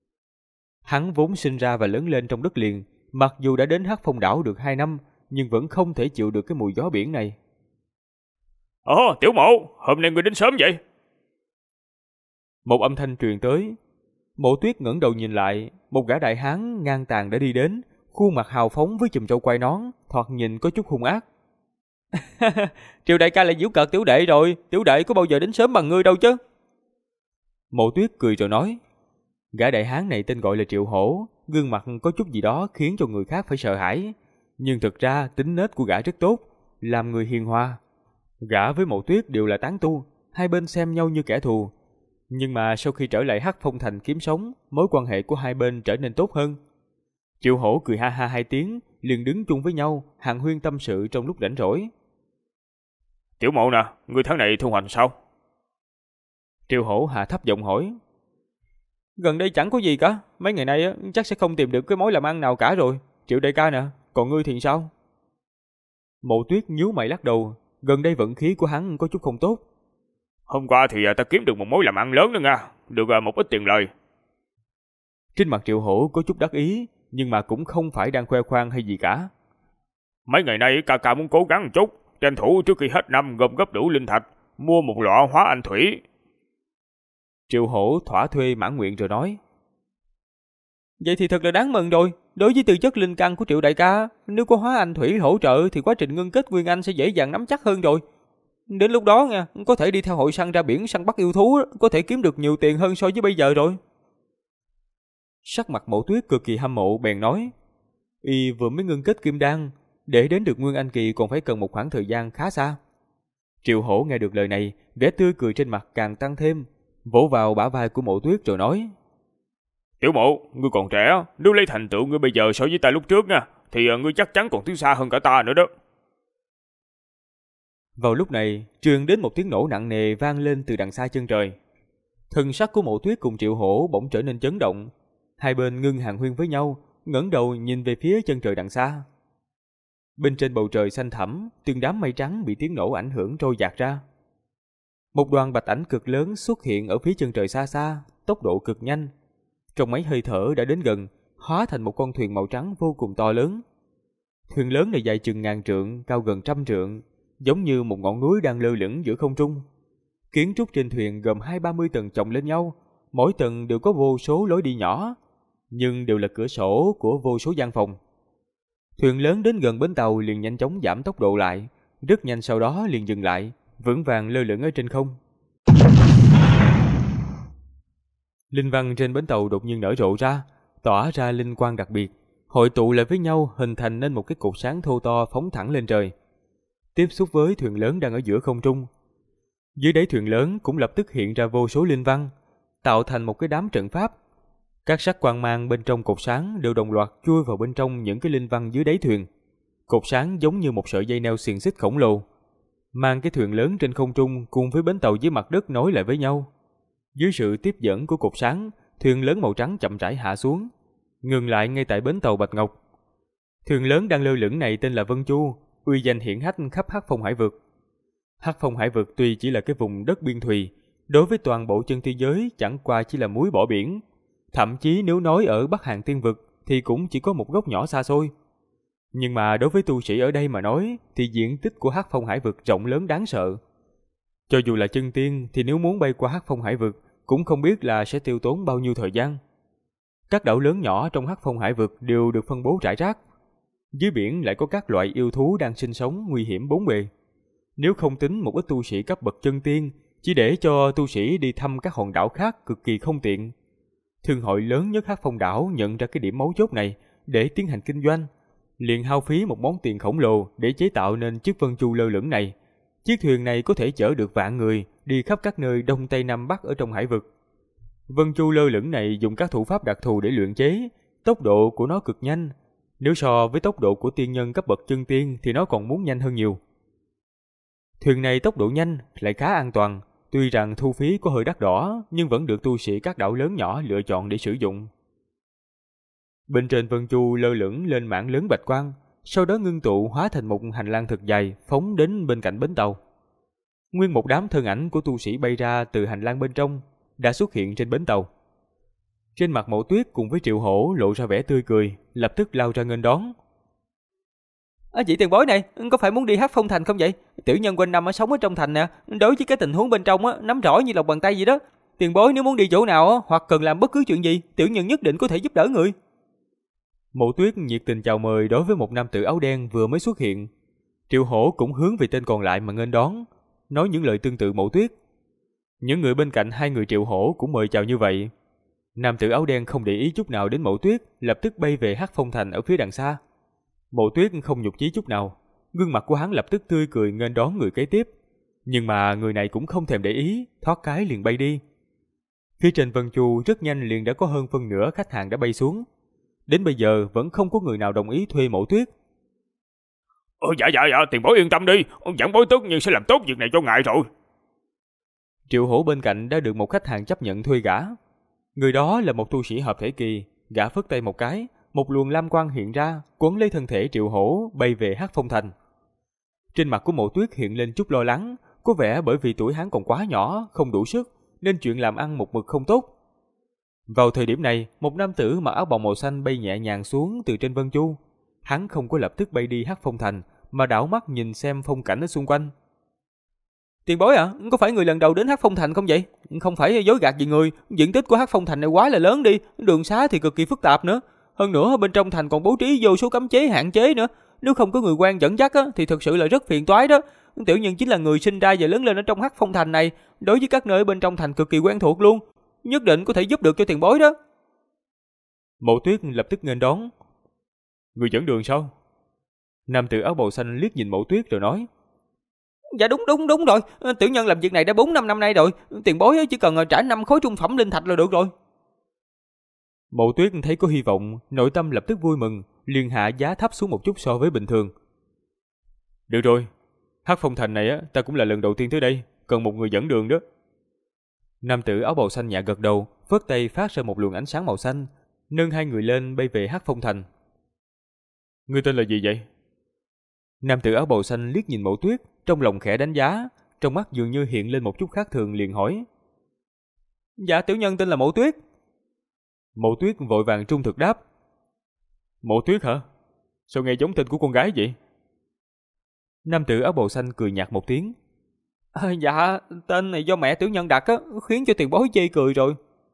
Hắn vốn sinh ra và lớn lên trong đất liền, mặc dù đã đến Hắc Phong đảo được 2 năm, nhưng vẫn không thể chịu được cái mùi gió biển này. Tiểu Mộ, hôm nay ngươi đến sớm vậy? Một âm thanh truyền tới. Mộ Tuyết ngẩng đầu nhìn lại, một gã đại hán ngang tàn đã đi đến, khuôn mặt hào phóng với chùm râu quai nón, thoạt nhìn có chút hung ác. Triệu đại ca lại giễu cợt tiểu đệ rồi, tiểu đệ có bao giờ đến sớm bằng ngươi đâu chứ. Mộ Tuyết cười rồi nói. Gã đại hán này tên gọi là Triệu Hổ, gương mặt có chút gì đó khiến cho người khác phải sợ hãi, nhưng thực ra tính nết của gã rất tốt, làm người hiền hòa. Gã với Mộ Tuyết đều là tán tu, hai bên xem nhau như kẻ thù. Nhưng mà sau khi trở lại Hắc Phong Thành kiếm sống, mối quan hệ của hai bên trở nên tốt hơn. Triệu Hổ cười ha ha hai tiếng, liền đứng chung với nhau, hàn huyên tâm sự trong lúc rảnh rỗi. Tiểu Mộ nè, ngươi tháng này thu hoạch sao? Triệu Hổ hạ thấp giọng hỏi. Gần đây chẳng có gì cả, mấy ngày nay chắc sẽ không tìm được cái mối làm ăn nào cả rồi. Triệu đại ca nè, còn ngươi thì sao? Mộ Tuyết nhíu mày lắc đầu, gần đây vận khí của hắn có chút không tốt. Hôm qua thì ta kiếm được một mối làm ăn lớn đó nha, được một ít tiền lời. Trên mặt Triệu Hổ có chút đắc ý, nhưng mà cũng không phải đang khoe khoang hay gì cả. Mấy ngày nay ca ca muốn cố gắng một chút, tranh thủ trước khi hết năm gom góp đủ linh thạch, mua một lọ hóa anh thủy. Triệu Hổ thỏa thuê mãn nguyện rồi nói. Vậy thì thật là đáng mừng rồi. Đối với tư chất linh căn của Triệu đại ca, nếu có hóa anh thủy hỗ trợ thì quá trình ngưng kết nguyên anh sẽ dễ dàng nắm chắc hơn rồi. Đến lúc đó nha, có thể đi theo hội săn ra biển săn bắt yêu thú, có thể kiếm được nhiều tiền hơn so với bây giờ rồi. Sắc mặt Mộ Tuyết cực kỳ hâm mộ bèn nói. Y vừa mới ngưng kết kim đan, để đến được nguyên anh kỳ còn phải cần một khoảng thời gian khá xa. Triệu Hổ nghe được lời này, vẻ tươi cười trên mặt càng tăng thêm, vỗ vào bả vai của Mộ Tuyết rồi nói. Tiểu Mộ, ngươi còn trẻ, nếu lấy thành tựu ngươi bây giờ so với ta lúc trước nha, thì ngươi chắc chắn còn tiến xa hơn cả ta nữa đó. Vào lúc này, truyền đến một tiếng nổ nặng nề vang lên từ đằng xa chân trời. Thần sắc của Mộ Tuyết cùng Triệu Hổ bỗng trở nên chấn động. Hai bên ngưng hàn huyên với nhau, ngẩng đầu nhìn về phía chân trời đằng xa. Bên trên bầu trời xanh thẳm, từng đám mây trắng bị tiếng nổ ảnh hưởng trôi dạt ra. Một đoàn bạch ảnh cực lớn xuất hiện ở phía chân trời xa xa, tốc độ cực nhanh. Trong mấy hơi thở đã đến gần, hóa thành một con thuyền màu trắng vô cùng to lớn. Thuyền lớn này dài chừng 1000 trượng, cao gần 100 trượng, giống như một ngọn núi đang lơ lửng giữa không trung. Kiến trúc trên thuyền gồm 20-30 tầng chồng lên nhau, mỗi tầng đều có vô số lối đi nhỏ, nhưng đều là cửa sổ của vô số gian phòng. Thuyền lớn đến gần bến tàu liền nhanh chóng giảm tốc độ lại, rất nhanh sau đó liền dừng lại, vững vàng lơ lửng ở trên không. Linh văn trên bến tàu đột nhiên nở rộ ra, tỏa ra linh quang đặc biệt, hội tụ lại với nhau hình thành nên một cái cột sáng thô to phóng thẳng lên trời, tiếp xúc với thuyền lớn đang ở giữa không trung. Dưới đáy thuyền lớn cũng lập tức hiện ra vô số linh văn, tạo thành một cái đám trận pháp. Các sắc quang mang bên trong cột sáng đều đồng loạt chui vào bên trong những cái linh văn dưới đáy thuyền. Cột sáng giống như một sợi dây neo xiềng xích khổng lồ, mang cái thuyền lớn trên không trung cùng với bến tàu dưới mặt đất nối lại với nhau. Dưới sự tiếp dẫn của cột sáng, thuyền lớn màu trắng chậm rãi hạ xuống, ngừng lại ngay tại bến tàu Bạch Ngọc. Thuyền lớn đang lơ lửng này tên là Vân Chu, uy danh hiển hách khắp Hắc Phong Hải vực. Hắc Phong Hải vực tuy chỉ là cái vùng đất biên thùy, đối với toàn bộ chân thiên giới chẳng qua chỉ là muối bỏ biển. Thậm chí nếu nói ở Bắc Hàn Tiên vực thì cũng chỉ có một góc nhỏ xa xôi. Nhưng mà đối với tu sĩ ở đây mà nói thì diện tích của Hắc Phong Hải vực rộng lớn đáng sợ. Cho dù là chân tiên thì nếu muốn bay qua Hắc Phong Hải vực cũng không biết là sẽ tiêu tốn bao nhiêu thời gian. Các đảo lớn nhỏ trong Hắc Phong Hải vực đều được phân bố rải rác. Dưới biển lại có các loại yêu thú đang sinh sống nguy hiểm bốn bề. Nếu không tính một ít tu sĩ cấp bậc chân tiên, chỉ để cho tu sĩ đi thăm các hòn đảo khác cực kỳ không tiện. Thương hội lớn nhất Hắc Phong đảo nhận ra cái điểm mấu chốt này để tiến hành kinh doanh, liền hao phí một món tiền khổng lồ để chế tạo nên chiếc Vân Chu lơ lửng này. Chiếc thuyền này có thể chở được vạn người đi khắp các nơi Đông Tây Nam Bắc ở trong hải vực. Vân Chu lơ lửng này dùng các thủ pháp đặc thù để luyện chế, tốc độ của nó cực nhanh. Nếu so với tốc độ của tiên nhân cấp bậc chân tiên thì nó còn muốn nhanh hơn nhiều. Thuyền này tốc độ nhanh lại khá an toàn, tuy rằng thu phí có hơi đắt đỏ nhưng vẫn được tu sĩ các đảo lớn nhỏ lựa chọn để sử dụng. Bên trên Vân Chu lơ lửng lên mảng lớn bạch quang, sau đó ngưng tụ hóa thành một hành lang thật dài phóng đến bên cạnh bến tàu. Nguyên một đám thân ảnh của tu sĩ bay ra từ hành lang bên trong đã xuất hiện trên bến tàu. Trên mặt Mộ Tuyết cùng với Triệu Hổ lộ ra vẻ tươi cười, lập tức lao ra nghênh đón. Chị tiền bối này, có phải muốn đi Hắc Phong Thành không vậy? Tiểu nhân quanh năm sống ở trong thành nè, đối với cái tình huống bên trong nắm rõ như lòng bàn tay vậy đó. Tiền bối nếu muốn đi chỗ nào hoặc cần làm bất cứ chuyện gì, tiểu nhân nhất định có thể giúp đỡ người. Mộ Tuyết nhiệt tình chào mời đối với một nam tử áo đen vừa mới xuất hiện. Triệu Hổ cũng hướng về tên còn lại mà nghênh đón, nói những lời tương tự Mộ Tuyết. Những người bên cạnh hai người Triệu Hổ cũng mời chào như vậy. Nam tử áo đen không để ý chút nào đến Mộ Tuyết, lập tức bay về Hắc Phong Thành ở phía đằng xa. Mộ Tuyết không nhục chí chút nào, gương mặt của hắn lập tức tươi cười nghênh đón người kế tiếp. Nhưng mà người này cũng không thèm để ý, thoát cái liền bay đi. Phía trên Vân Chu rất nhanh liền đã có hơn phân nửa khách hàng đã bay xuống. Đến bây giờ vẫn không có người nào đồng ý thuê Mộ Tuyết. Dạ, tiền bối yên tâm đi, dẫn bối tất nhiên sẽ làm tốt việc này cho ngài rồi. Triệu Hổ bên cạnh đã được một khách hàng chấp nhận thuê gã. Người đó là một tu sĩ hợp thể kỳ, gã phất tay một cái, một luồng lam quang hiện ra, quấn lấy thân thể Triệu Hổ bay về Hắc Phong Thành. Trên mặt của Mộ Tuyết hiện lên chút lo lắng, có vẻ bởi vì tuổi hắn còn quá nhỏ, không đủ sức, nên chuyện làm ăn một mực không tốt. Vào thời điểm này, một nam tử mặc áo bào màu xanh bay nhẹ nhàng xuống từ trên Vân Chu. Hắn không có lập tức bay đi Hắc Phong Thành, mà đảo mắt nhìn xem phong cảnh ở xung quanh. Tiền bối có phải người lần đầu đến Hắc Phong Thành không vậy? Không phải dối gạt gì người, diện tích của Hắc Phong Thành này quá là lớn đi, đường xá thì cực kỳ phức tạp nữa. Hơn nữa bên trong thành còn bố trí vô số cấm chế hạn chế nữa. Nếu không có người quen dẫn dắt thì thực sự là rất phiền toái đó. Tiểu nhân chính là người sinh ra và lớn lên ở trong Hắc Phong Thành này, đối với các nơi bên trong thành cực kỳ quen thuộc luôn. Nhất định có thể giúp được cho tiền bối đó. Mộ Tuyết lập tức nghênh đón. Người dẫn đường sao? Nam tử áo bào xanh liếc nhìn Mộ Tuyết rồi nói. Dạ đúng rồi, tiểu nhân làm việc này đã 4-5 năm nay rồi, tiền bối chỉ cần trả 5 khối trung phẩm linh thạch là được rồi. Mộ Tuyết thấy có hy vọng, nội tâm lập tức vui mừng, liền hạ giá thấp xuống một chút so với bình thường. Được rồi, Hắc Phong Thành này ta cũng là lần đầu tiên tới đây, cần một người dẫn đường đó. Nam tử áo bào xanh nhẹ gật đầu, phất tay phát ra một luồng ánh sáng màu xanh, nâng hai người lên bay về Hắc Phong Thành. Ngươi tên là gì vậy? Nam tử áo bào xanh liếc nhìn Mộ Tuyết, trong lòng khẽ đánh giá, trong mắt dường như hiện lên một chút khác thường liền hỏi. Dạ tiểu nhân tên là Mộ Tuyết. Mộ Tuyết vội vàng trung thực đáp. Mộ Tuyết hả? Sao nghe giống tên của con gái vậy? Nam tử áo bào xanh cười nhạt một tiếng. Dạ, tên này do mẹ tiểu nhân đặt khiến cho tiền bối chê cười rồi.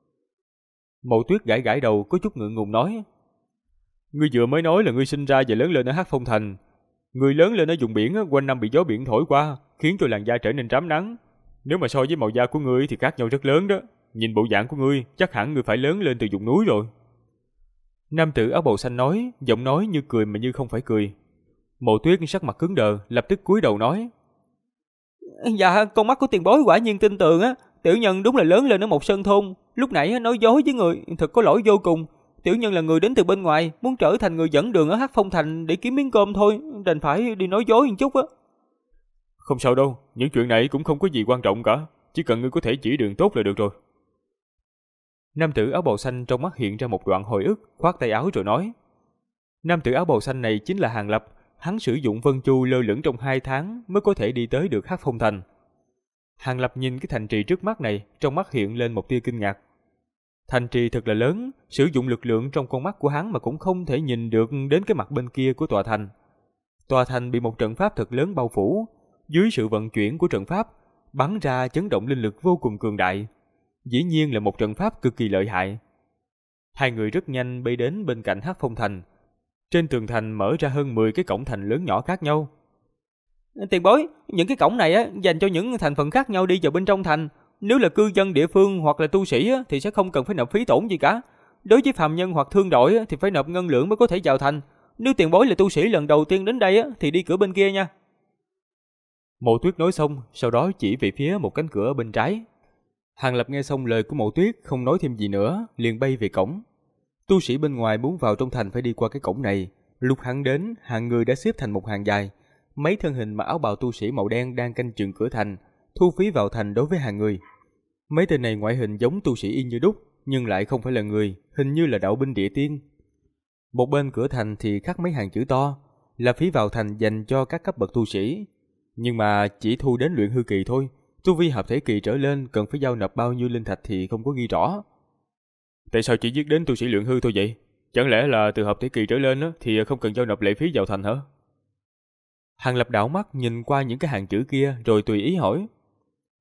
Mộ Tuyết gãi gãi đầu có chút ngượng ngùng nói. Ngươi vừa mới nói là ngươi sinh ra và lớn lên ở Hắc Phong Thành. Ngươi lớn lên ở vùng biển quanh năm bị gió biển thổi qua, khiến cho làn da trở nên rám nắng. Nếu mà so với màu da của ngươi thì khác nhau rất lớn đó. Nhìn bộ dạng của ngươi, chắc hẳn ngươi phải lớn lên từ vùng núi rồi. Nam tử áo bào xanh nói, giọng nói như cười mà như không phải cười. Mộ Tuyết sắc mặt cứng đờ, lập tức cúi đầu nói. Dạ, con mắt của tiền bối quả nhiên tin tưởng tiểu nhân đúng là lớn lên ở một sơn thôn, lúc nãy nói dối với người, thật có lỗi vô cùng. Tiểu nhân là người đến từ bên ngoài, muốn trở thành người dẫn đường ở Hắc Phong Thành để kiếm miếng cơm thôi, đành phải đi nói dối một chút Không sao đâu, những chuyện này cũng không có gì quan trọng cả, chỉ cần ngươi có thể chỉ đường tốt là được rồi. Nam tử áo bào xanh trong mắt hiện ra một đoạn hồi ức, khoát tay áo rồi nói. Nam tử áo bào xanh này chính là Hàn Lập, hắn sử dụng Vân Chu lơ lửng trong 2 tháng mới có thể đi tới được Hắc Phong Thành. Hàn Lập nhìn cái thành trì trước mắt này, trong mắt hiện lên một tia kinh ngạc. Thành trì thật là lớn, sử dụng lực lượng trong con mắt của hắn mà cũng không thể nhìn được đến cái mặt bên kia của tòa thành. Tòa thành bị một trận pháp thật lớn bao phủ, dưới sự vận chuyển của trận pháp, bắn ra chấn động linh lực vô cùng cường đại. Dĩ nhiên là một trận pháp cực kỳ lợi hại. Hai người rất nhanh bay đến bên cạnh Hắc Phong Thành. Trên tường thành mở ra hơn 10 cái cổng thành lớn nhỏ khác nhau. Tiền bối, những cái cổng này dành cho những thành phần khác nhau đi vào bên trong thành. Nếu là cư dân địa phương hoặc là tu sĩ thì sẽ không cần phải nộp phí tổn gì cả. Đối với phàm nhân hoặc thương đội thì phải nộp ngân lượng mới có thể vào thành. Nếu tiền bối là tu sĩ lần đầu tiên đến đây thì đi cửa bên kia nha. Mộ Tuyết nói xong, sau đó chỉ về phía một cánh cửa bên trái. Hàn Lập nghe xong lời của Mộ Tuyết không nói thêm gì nữa, liền bay về cổng. Tu sĩ bên ngoài muốn vào trong thành phải đi qua cái cổng này. Lúc hắn đến, hàng người đã xếp thành một hàng dài. Mấy thân hình mặc áo bào tu sĩ màu đen đang canh chừng cửa thành, thu phí vào thành đối với hàng người. Mấy tên này ngoại hình giống tu sĩ y như đúc, nhưng lại không phải là người, hình như là đạo binh địa tiên. Một bên cửa thành thì khắc mấy hàng chữ to, là phí vào thành dành cho các cấp bậc tu sĩ. Nhưng mà chỉ thu đến luyện hư kỳ thôi, tu vi hợp thể kỳ trở lên cần phải giao nộp bao nhiêu linh thạch thì không có ghi rõ. Tại sao chỉ viết đến tu sĩ luyện hư thôi vậy? Chẳng lẽ là từ hợp thể kỳ trở lên thì không cần giao nộp lệ phí vào thành hả? Hàn Lập đảo mắt nhìn qua những cái hàng chữ kia rồi tùy ý hỏi.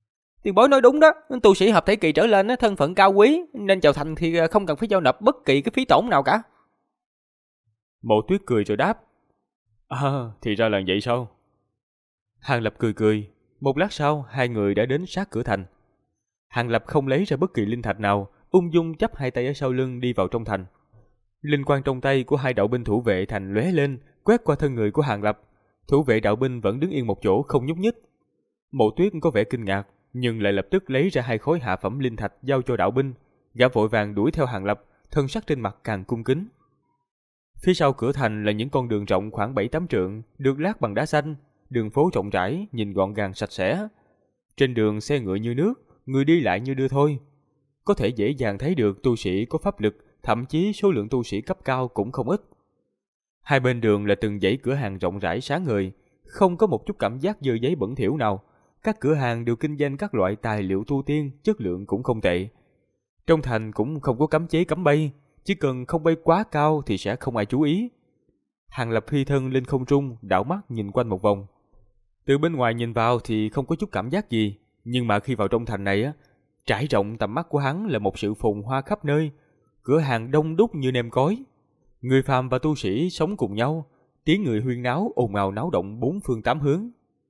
Tiền bối nói đúng đó, tu sĩ hợp thể kỳ trở lên thân phận cao quý, nên vào thành thì không cần phải giao nộp bất kỳ cái phí tổn nào cả. Mộ Tuyết cười rồi đáp. Thì ra là vậy sao? Hàng Lập cười cười. Một lát sau, hai người đã đến sát cửa thành. Hàng Lập không lấy ra bất kỳ linh thạch nào, ung dung chắp hai tay ở sau lưng đi vào trong thành. Linh quang trong tay của hai đạo binh thủ vệ thành lóe lên, quét qua thân người của Hàng Lập. Thủ vệ đạo binh vẫn đứng yên một chỗ không nhúc nhích. Mộ Tuyết có vẻ kinh ngạc, nhưng lại lập tức lấy ra hai khối hạ phẩm linh thạch giao cho đạo binh. Gã vội vàng đuổi theo Hàng Lập, thân sắc trên mặt càng cung kính. Phía sau cửa thành là những con đường rộng khoảng 7-8 trượng, được lát bằng đá xanh, đường phố rộng rãi, nhìn gọn gàng sạch sẽ. Trên đường xe ngựa như nước, người đi lại như đưa thôi. Có thể dễ dàng thấy được tu sĩ có pháp lực, thậm chí số lượng tu sĩ cấp cao cũng không ít. Hai bên đường là từng dãy cửa hàng rộng rãi sáng ngời, không có một chút cảm giác dơ giấy bẩn thỉu nào. Các cửa hàng đều kinh doanh các loại tài liệu tu tiên, chất lượng cũng không tệ. Trong thành cũng không có cấm chế cấm bay, chỉ cần không bay quá cao thì sẽ không ai chú ý. Hàng Lập phi thân lên không trung, đảo mắt nhìn quanh một vòng. Từ bên ngoài nhìn vào thì không có chút cảm giác gì, nhưng mà khi vào trong thành này trải rộng tầm mắt của hắn là một sự phồn hoa khắp nơi, cửa hàng đông đúc như nêm cối. Người phàm và tu sĩ sống cùng nhau, tiếng người huyên náo ồn ào náo động bốn phương tám hướng.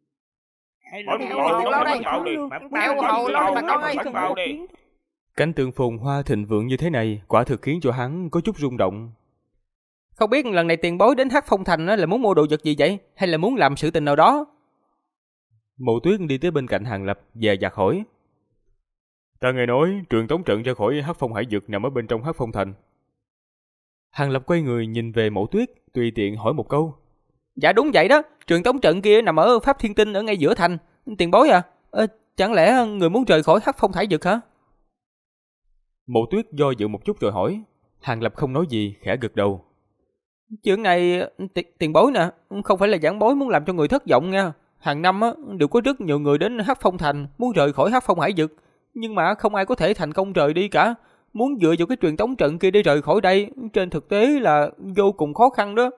Cảnh tượng phồn hoa thịnh vượng như thế này quả thực khiến cho hắn có chút rung động. Không biết lần này tiền bối đến Hắc Phong Thành là muốn mua đồ vật gì vậy, hay là muốn làm sự tình nào đó? Mộ Tuyết đi tới bên cạnh Hàng Lập, dè dặt hỏi. Ta nghe nói truyền tống trận ra khỏi Hắc Phong Hải Vực nằm ở bên trong Hắc Phong Thành. Hàng Lập quay người nhìn về Mộ Tuyết, tùy tiện hỏi một câu. Dạ đúng vậy đó, truyền tống trận kia nằm ở Pháp Thiên Tinh ở ngay giữa thành. Tiền bối chẳng lẽ người muốn rời khỏi Hắc Phong Hải Vực hả? Mộ Tuyết do dự một chút rồi hỏi. Hàng Lập không nói gì, khẽ gật đầu. Chuyện này tiền bối nè, không phải là giảng bối muốn làm cho người thất vọng nha. Hàng năm đều có rất nhiều người đến Hắc Phong Thành muốn rời khỏi Hắc Phong Hải Vực, nhưng mà không ai có thể thành công rời đi cả. Muốn dựa vào cái truyền tống trận kia để rời khỏi đây, trên thực tế là vô cùng khó khăn đó.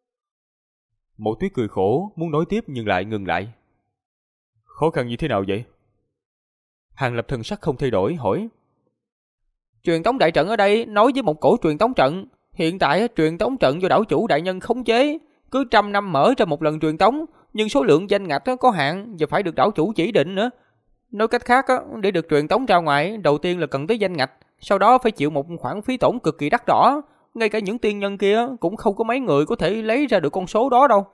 Mộ Tuyết cười khổ, muốn nói tiếp nhưng lại ngừng lại. Khó khăn như thế nào vậy? Hàng Lập thần sắc không thay đổi, hỏi. Truyền tống đại trận ở đây nói với một cổ truyền tống trận. Hiện tại truyền tống trận do đảo chủ đại nhân khống chế, cứ 100 năm mở ra một lần truyền tống, nhưng số lượng danh ngạch có hạn và phải được đảo chủ chỉ định nữa. Nói cách khác để được truyền tống ra ngoài, đầu tiên là cần tới danh ngạch, sau đó phải chịu một khoản phí tổn cực kỳ đắt đỏ. Ngay cả những tiên nhân kia cũng không có mấy người có thể lấy ra được con số đó đâu.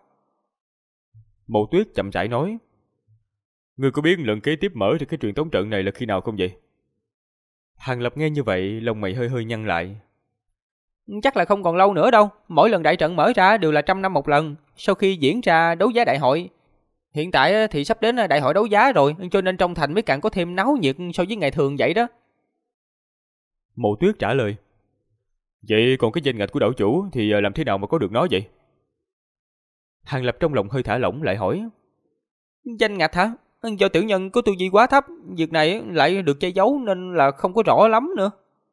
Mộ Tuyết chậm rãi nói. Ngươi có biết lần kế tiếp mở ra cái truyền tống trận này là khi nào không vậy? Hàng Lập nghe như vậy, lông mày hơi hơi nhăn lại. Chắc là không còn lâu nữa đâu, mỗi lần đại trận mở ra đều là 100 năm một lần, sau khi diễn ra đấu giá đại hội. Hiện tại thì sắp đến đại hội đấu giá rồi, cho nên trong thành mới càng có thêm náo nhiệt so với ngày thường vậy đó. Mộ Tuyết trả lời. Vậy còn cái danh ngạch của đảo chủ thì làm thế nào mà có được nó vậy? Hàng Lập trong lòng hơi thả lỏng lại hỏi. Danh ngạch hả? Do tiểu nhân có tu vi quá thấp, việc này lại được che giấu nên là không có rõ lắm nữa.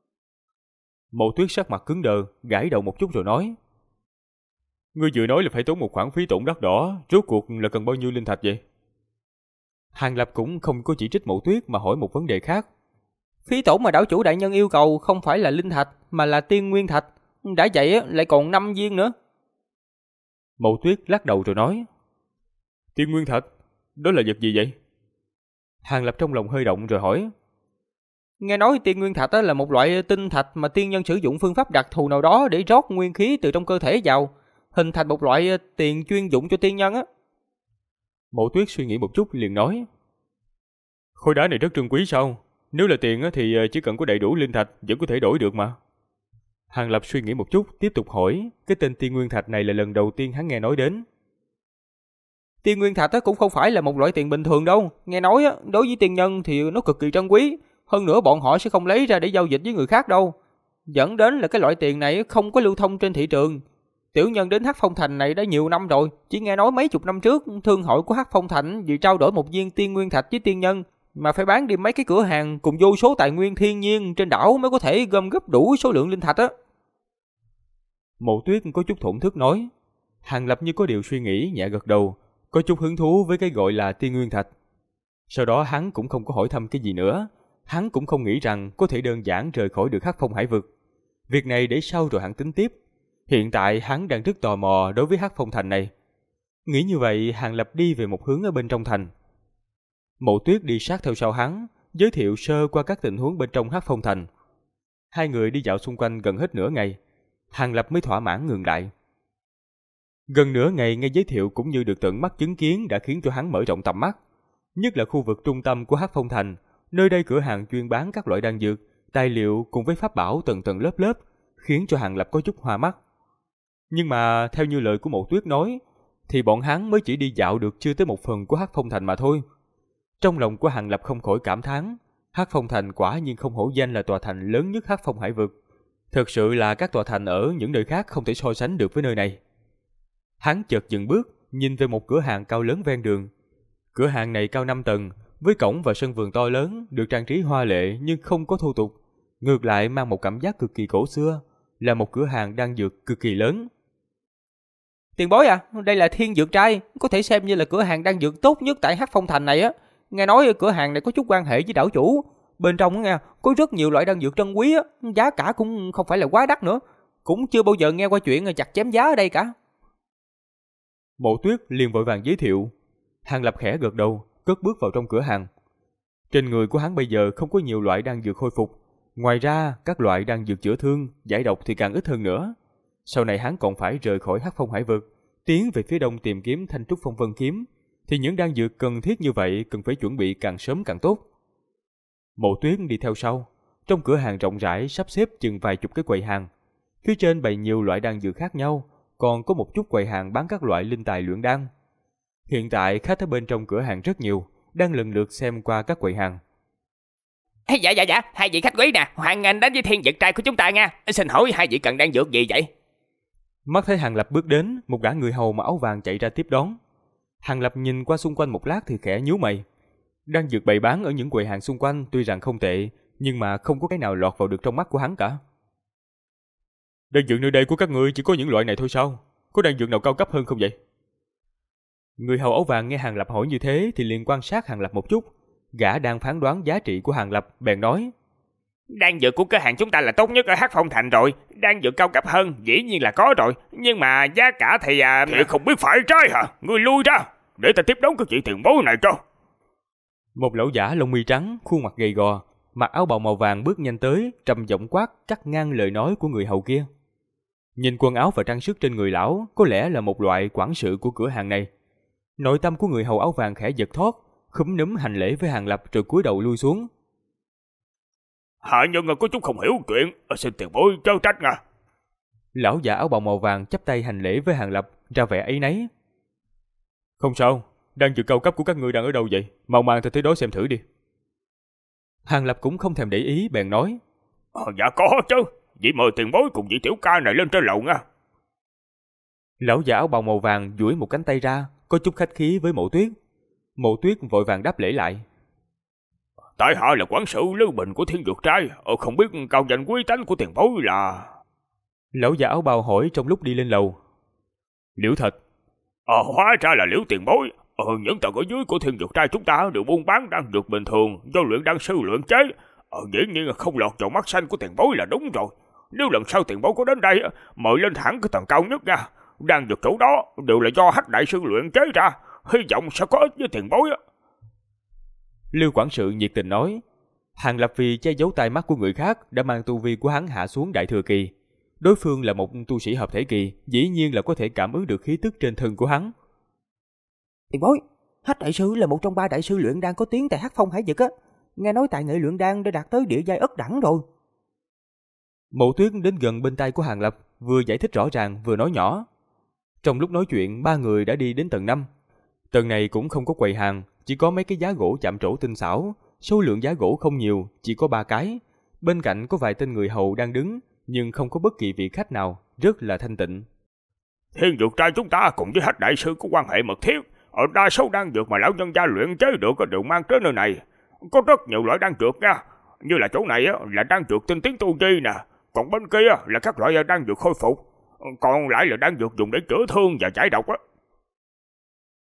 Mộ Tuyết sắc mặt cứng đờ, gãi đầu một chút rồi nói. Ngươi vừa nói là phải tốn một khoản phí tổn đắt đỏ, rốt cuộc là cần bao nhiêu linh thạch vậy? Hàng Lập cũng không có chỉ trích Mộ Tuyết mà hỏi một vấn đề khác. Phí tổn mà đảo chủ đại nhân yêu cầu không phải là linh thạch mà là tiên nguyên thạch, đã vậy lại còn 5 viên nữa. Mộ Tuyết lắc đầu rồi nói. Tiên nguyên thạch? Đó là vật gì vậy? Hàng Lập trong lòng hơi động rồi hỏi. Nghe nói tiên nguyên thạch là một loại tinh thạch mà tiên nhân sử dụng phương pháp đặc thù nào đó để rót nguyên khí từ trong cơ thể vào, hình thành một loại tiền chuyên dụng cho tiên nhân á. Mộ Tuyết suy nghĩ một chút liền nói. Khối đá này rất trân quý sao? Nếu là tiền thì chỉ cần có đầy đủ linh thạch vẫn có thể đổi được mà. Hàng Lập suy nghĩ một chút, tiếp tục hỏi. Cái tên tiên nguyên thạch này là lần đầu tiên hắn nghe nói đến. Tiên nguyên thạch cũng không phải là một loại tiền bình thường đâu. Nghe nói đối với tiên nhân thì nó cực kỳ trân quý. Hơn nữa bọn họ sẽ không lấy ra để giao dịch với người khác đâu. Dẫn đến là cái loại tiền này không có lưu thông trên thị trường. Tiểu nhân đến Hắc Phong Thành này đã nhiều năm rồi. Chỉ nghe nói mấy chục năm trước, thương hội của Hắc Phong Thành vì trao đổi một viên tiên nguyên thạch với tiên nhân mà phải bán đi mấy cái cửa hàng cùng vô số tài nguyên thiên nhiên trên đảo mới có thể gom góp đủ số lượng linh thạch á. Mộ Tuyết có chút thổn thức nói. Hàng Lập như có điều suy nghĩ, nhẹ gật đầu, có chút hứng thú với cái gọi là tiên nguyên thạch. Sau đó hắn cũng không có hỏi thăm cái gì nữa. Hắn cũng không nghĩ rằng có thể đơn giản rời khỏi được Hắc Phong Hải vực. Việc này để sau rồi hắn tính tiếp. Hiện tại hắn đang rất tò mò đối với Hắc Phong Thành này. Nghĩ như vậy, Hàng Lập đi về một hướng ở bên trong thành. Mộ Tuyết đi sát theo sau hắn, giới thiệu sơ qua các tình huống bên trong Hắc Phong Thành. Hai người đi dạo xung quanh gần hết nửa ngày, Hàng Lập mới thỏa mãn ngừng lại. Gần nửa ngày nghe giới thiệu cũng như được tận mắt chứng kiến đã khiến cho hắn mở rộng tầm mắt. Nhất là khu vực trung tâm của Hắc Phong Thành, nơi đây cửa hàng chuyên bán các loại đan dược, tài liệu cùng với pháp bảo tầng tầng lớp lớp, khiến cho Hàng Lập có chút hoa mắt. Nhưng mà theo như lời của Mộ Tuyết nói, thì bọn hắn mới chỉ đi dạo được chưa tới một phần của Hắc Phong Thành mà thôi. Trong lòng của Hàng Lập không khỏi cảm thán, Hắc Phong Thành quả nhiên không hổ danh là tòa thành lớn nhất Hắc Phong Hải vực. Thực sự là các tòa thành ở những nơi khác không thể so sánh được với nơi này. Hắn chợt dừng bước, nhìn về một cửa hàng cao lớn ven đường. Cửa hàng này cao 5 tầng, với cổng và sân vườn to lớn, được trang trí hoa lệ nhưng không có thô tục. Ngược lại mang một cảm giác cực kỳ cổ xưa, là một cửa hàng đan dược cực kỳ lớn. Tiền bối à, đây là Thiên Dược Trai, có thể xem như là cửa hàng đan dược tốt nhất tại Hắc Phong Thành này á. Nghe nói cửa hàng này có chút quan hệ với đảo chủ. Bên trong nghe có rất nhiều loại đan dược trân quý á, giá cả cũng không phải là quá đắt nữa. Cũng chưa bao giờ nghe qua chuyện chặt chém giá ở đây cả. Mộ Tuyết liền vội vàng giới thiệu. Hàng Lập khẽ gật đầu, cất bước vào trong cửa hàng. Trên người của hắn bây giờ không có nhiều loại đan dược khôi phục. Ngoài ra, các loại đan dược chữa thương, giải độc thì càng ít hơn nữa. Sau này hắn còn phải rời khỏi Hắc Phong Hải vực, tiến về phía đông tìm kiếm Thanh Trúc Phong Vân kiếm, thì những đan dược cần thiết như vậy cần phải chuẩn bị càng sớm càng tốt. Mộ Tuyết đi theo sau, trong cửa hàng rộng rãi sắp xếp chừng vài chục cái quầy hàng. Phía trên bày nhiều loại đan dược khác nhau, còn có một chút quầy hàng bán các loại linh tài luyện đan. Hiện tại khách ở bên trong cửa hàng rất nhiều, đang lần lượt xem qua các quầy hàng. Dạ, hai vị khách quý nè, hoan nghênh đến với Thiên Dược Trai của chúng ta nha. Xin hỏi hai vị cần đan dược gì vậy? Mắt thấy Hàng Lập bước đến, một gã người hầu mặc áo vàng chạy ra tiếp đón. Hàng Lập nhìn qua xung quanh một lát thì khẽ nhíu mày. Đan dược bày bán ở những quầy hàng xung quanh tuy rằng không tệ, nhưng mà không có cái nào lọt vào được trong mắt của hắn cả. Đan dược nơi đây của các ngươi chỉ có những loại này thôi sao? Có đan dược nào cao cấp hơn không vậy? Người hầu áo vàng nghe Hàng Lập hỏi như thế thì liền quan sát Hàng Lập một chút. Gã đang phán đoán giá trị của Hàng Lập, bèn nói: Đan dược của cửa hàng chúng ta là tốt nhất ở Hắc Phong Thành rồi. Đan dược cao cấp hơn dĩ nhiên là có rồi, nhưng mà giá cả thì Thì không biết phải trái hả? Ngươi lui ra, để ta tiếp đón cái chuyện tiền bối này cho. Một lão giả lông mi trắng, khuôn mặt gầy gò, mặc áo bào màu vàng bước nhanh tới, trầm giọng quát cắt ngang lời nói của người hầu kia. Nhìn quần áo và trang sức trên người lão, có lẽ là một loại quản sự của cửa hàng này. Nội tâm của người hầu áo vàng khẽ giật thót, khúm núm hành lễ với Hàng Lập rồi cúi đầu lui xuống. Hạ nhân có chút không hiểu chuyện, xin tiền bối chớ trách nha. Lão già áo bào màu vàng chắp tay hành lễ với Hàng Lập, ra vẻ áy náy. Không sao, đan dược cao cấp của các ngươi đang ở đâu vậy? Mau mang ta tới đó xem thử đi. Hàng Lập cũng không thèm để ý, bèn nói: Dạ có chứ, vậy mời tiền bối cùng vị tiểu ca này lên trên lầu nha. Lão già áo bào màu vàng duỗi một cánh tay ra, có chút khách khí với Mộ Tuyết. Mộ Tuyết vội vàng đáp lễ lại. Tại hạ là quản sự Lưu Bình của Thiên Dược Trai, không biết cao danh quý tánh của tiền bối là... Lão già áo bào hỏi trong lúc đi lên lầu. Liễu Thật. Hóa ra là Liễu tiền bối. Những tầng ở dưới của Thiên Dược Trai chúng ta đều buôn bán đan dược bình thường do luyện đan sư luyện chế. Dĩ nhiên là không lọt vào mắt xanh của tiền bối là đúng rồi. Nếu lần sau tiền bối có đến đây, mời lên thẳng cái tầng cao nhất nha. Đan dược chỗ đó đều là do Hách đại sư luyện chế ra, hy vọng sẽ có ích với tiền bối. Lưu quản sự nhiệt tình nói. Hàng Lập vì che giấu tai mắt của người khác đã mang tu vi của hắn hạ xuống đại thừa kỳ. Đối phương là một tu sĩ hợp thể kỳ, dĩ nhiên là có thể cảm ứng được khí tức trên thân của hắn. Tiền bối, Hách đại sư là một trong 3 đại sư luyện đan có tiếng tại Hắc Phong Hải vực á. Nghe nói tài nghệ luyện đan đã đạt tới địa giai ất đẳng rồi. Mộ Tuyết đến gần bên tai của Hàng Lập, vừa giải thích rõ ràng vừa nói nhỏ. Trong lúc nói chuyện, 3 người đã đi đến tầng 5. Tầng này cũng không có quầy hàng, chỉ có mấy cái giá gỗ chạm trổ tinh xảo, số lượng giá gỗ không nhiều, chỉ có 3 cái. Bên cạnh có vài tên người hầu đang đứng, nhưng không có bất kỳ vị khách nào, rất là thanh tịnh. Thiên Dược Trai chúng ta cùng với Hách đại sư có quan hệ mật thiết. Đa số đan dược mà lão nhân gia luyện chế được đều mang tới nơi này. Có rất nhiều loại đan dược nha. Như là chỗ này là đan dược tinh tiến tu vi nè, còn bên kia là các loại đan dược khôi phục, còn lại là đan dược dùng để chữa thương và giải độc á.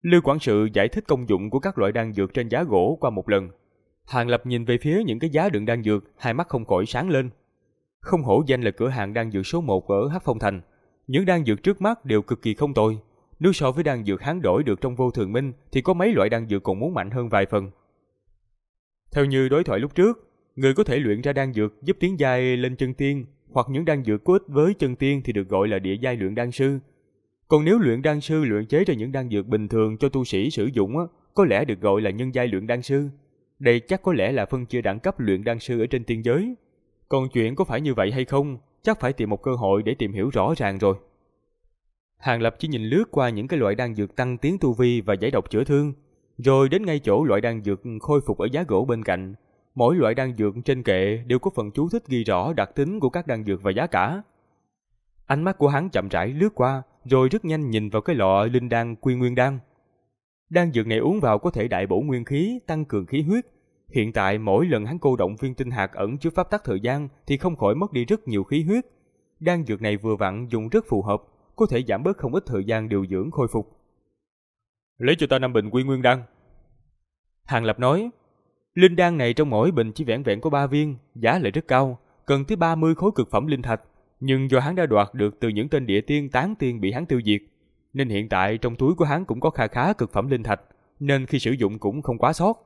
Lưu quản sự giải thích công dụng của các loại đan dược trên giá gỗ qua một lần. Hàng Lập nhìn về phía những cái giá đựng đan dược, hai mắt không khỏi sáng lên. Không hổ danh là cửa hàng đan dược số 1 ở Hắc Phong Thành, những đan dược trước mắt đều cực kỳ không tồi. Nếu so với đan dược hắn đổi được trong Vô Thường Minh thì có mấy loại đan dược còn muốn mạnh hơn vài phần. Theo như đối thoại lúc trước, người có thể luyện ra đan dược giúp tiến giai lên chân tiên, hoặc những đan dược có ích với chân tiên thì được gọi là địa giai luyện đan sư. Còn nếu luyện đan sư luyện chế ra những đan dược bình thường cho tu sĩ sử dụng, có lẽ được gọi là nhân giai luyện đan sư. Đây chắc có lẽ là phân chia đẳng cấp luyện đan sư ở trên tiên giới. Còn chuyện có phải như vậy hay không, chắc phải tìm một cơ hội để tìm hiểu rõ ràng rồi. Hàng Lập chỉ nhìn lướt qua những cái loại đan dược tăng tiến tu vi và giải độc chữa thương, rồi đến ngay chỗ loại đan dược khôi phục ở giá gỗ bên cạnh. Mỗi loại đan dược trên kệ đều có phần chú thích ghi rõ đặc tính của các đan dược và giá cả. Ánh mắt của hắn chậm rãi lướt qua, rồi rất nhanh nhìn vào cái lọ linh đan Quy Nguyên đan. Đan dược này uống vào có thể đại bổ nguyên khí, tăng cường khí huyết. Hiện tại mỗi lần hắn cô động viên tinh hạt ẩn chứa pháp tắc thời gian thì không khỏi mất đi rất nhiều khí huyết. Đan dược này vừa vặn dùng rất phù hợp, có thể giảm bớt không ít thời gian điều dưỡng khôi phục. Lấy cho ta 5 bình Quy Nguyên đan. Hàng Lập nói, linh đan này trong mỗi bình chỉ vẹn vẹn có 3 viên, giá lại rất cao, cần tới 30 khối cực phẩm linh thạch, nhưng do hắn đã đoạt được từ những tên địa tiên tán tiên bị hắn tiêu diệt, nên hiện tại trong túi của hắn cũng có kha khá cực phẩm linh thạch, nên khi sử dụng cũng không quá sót.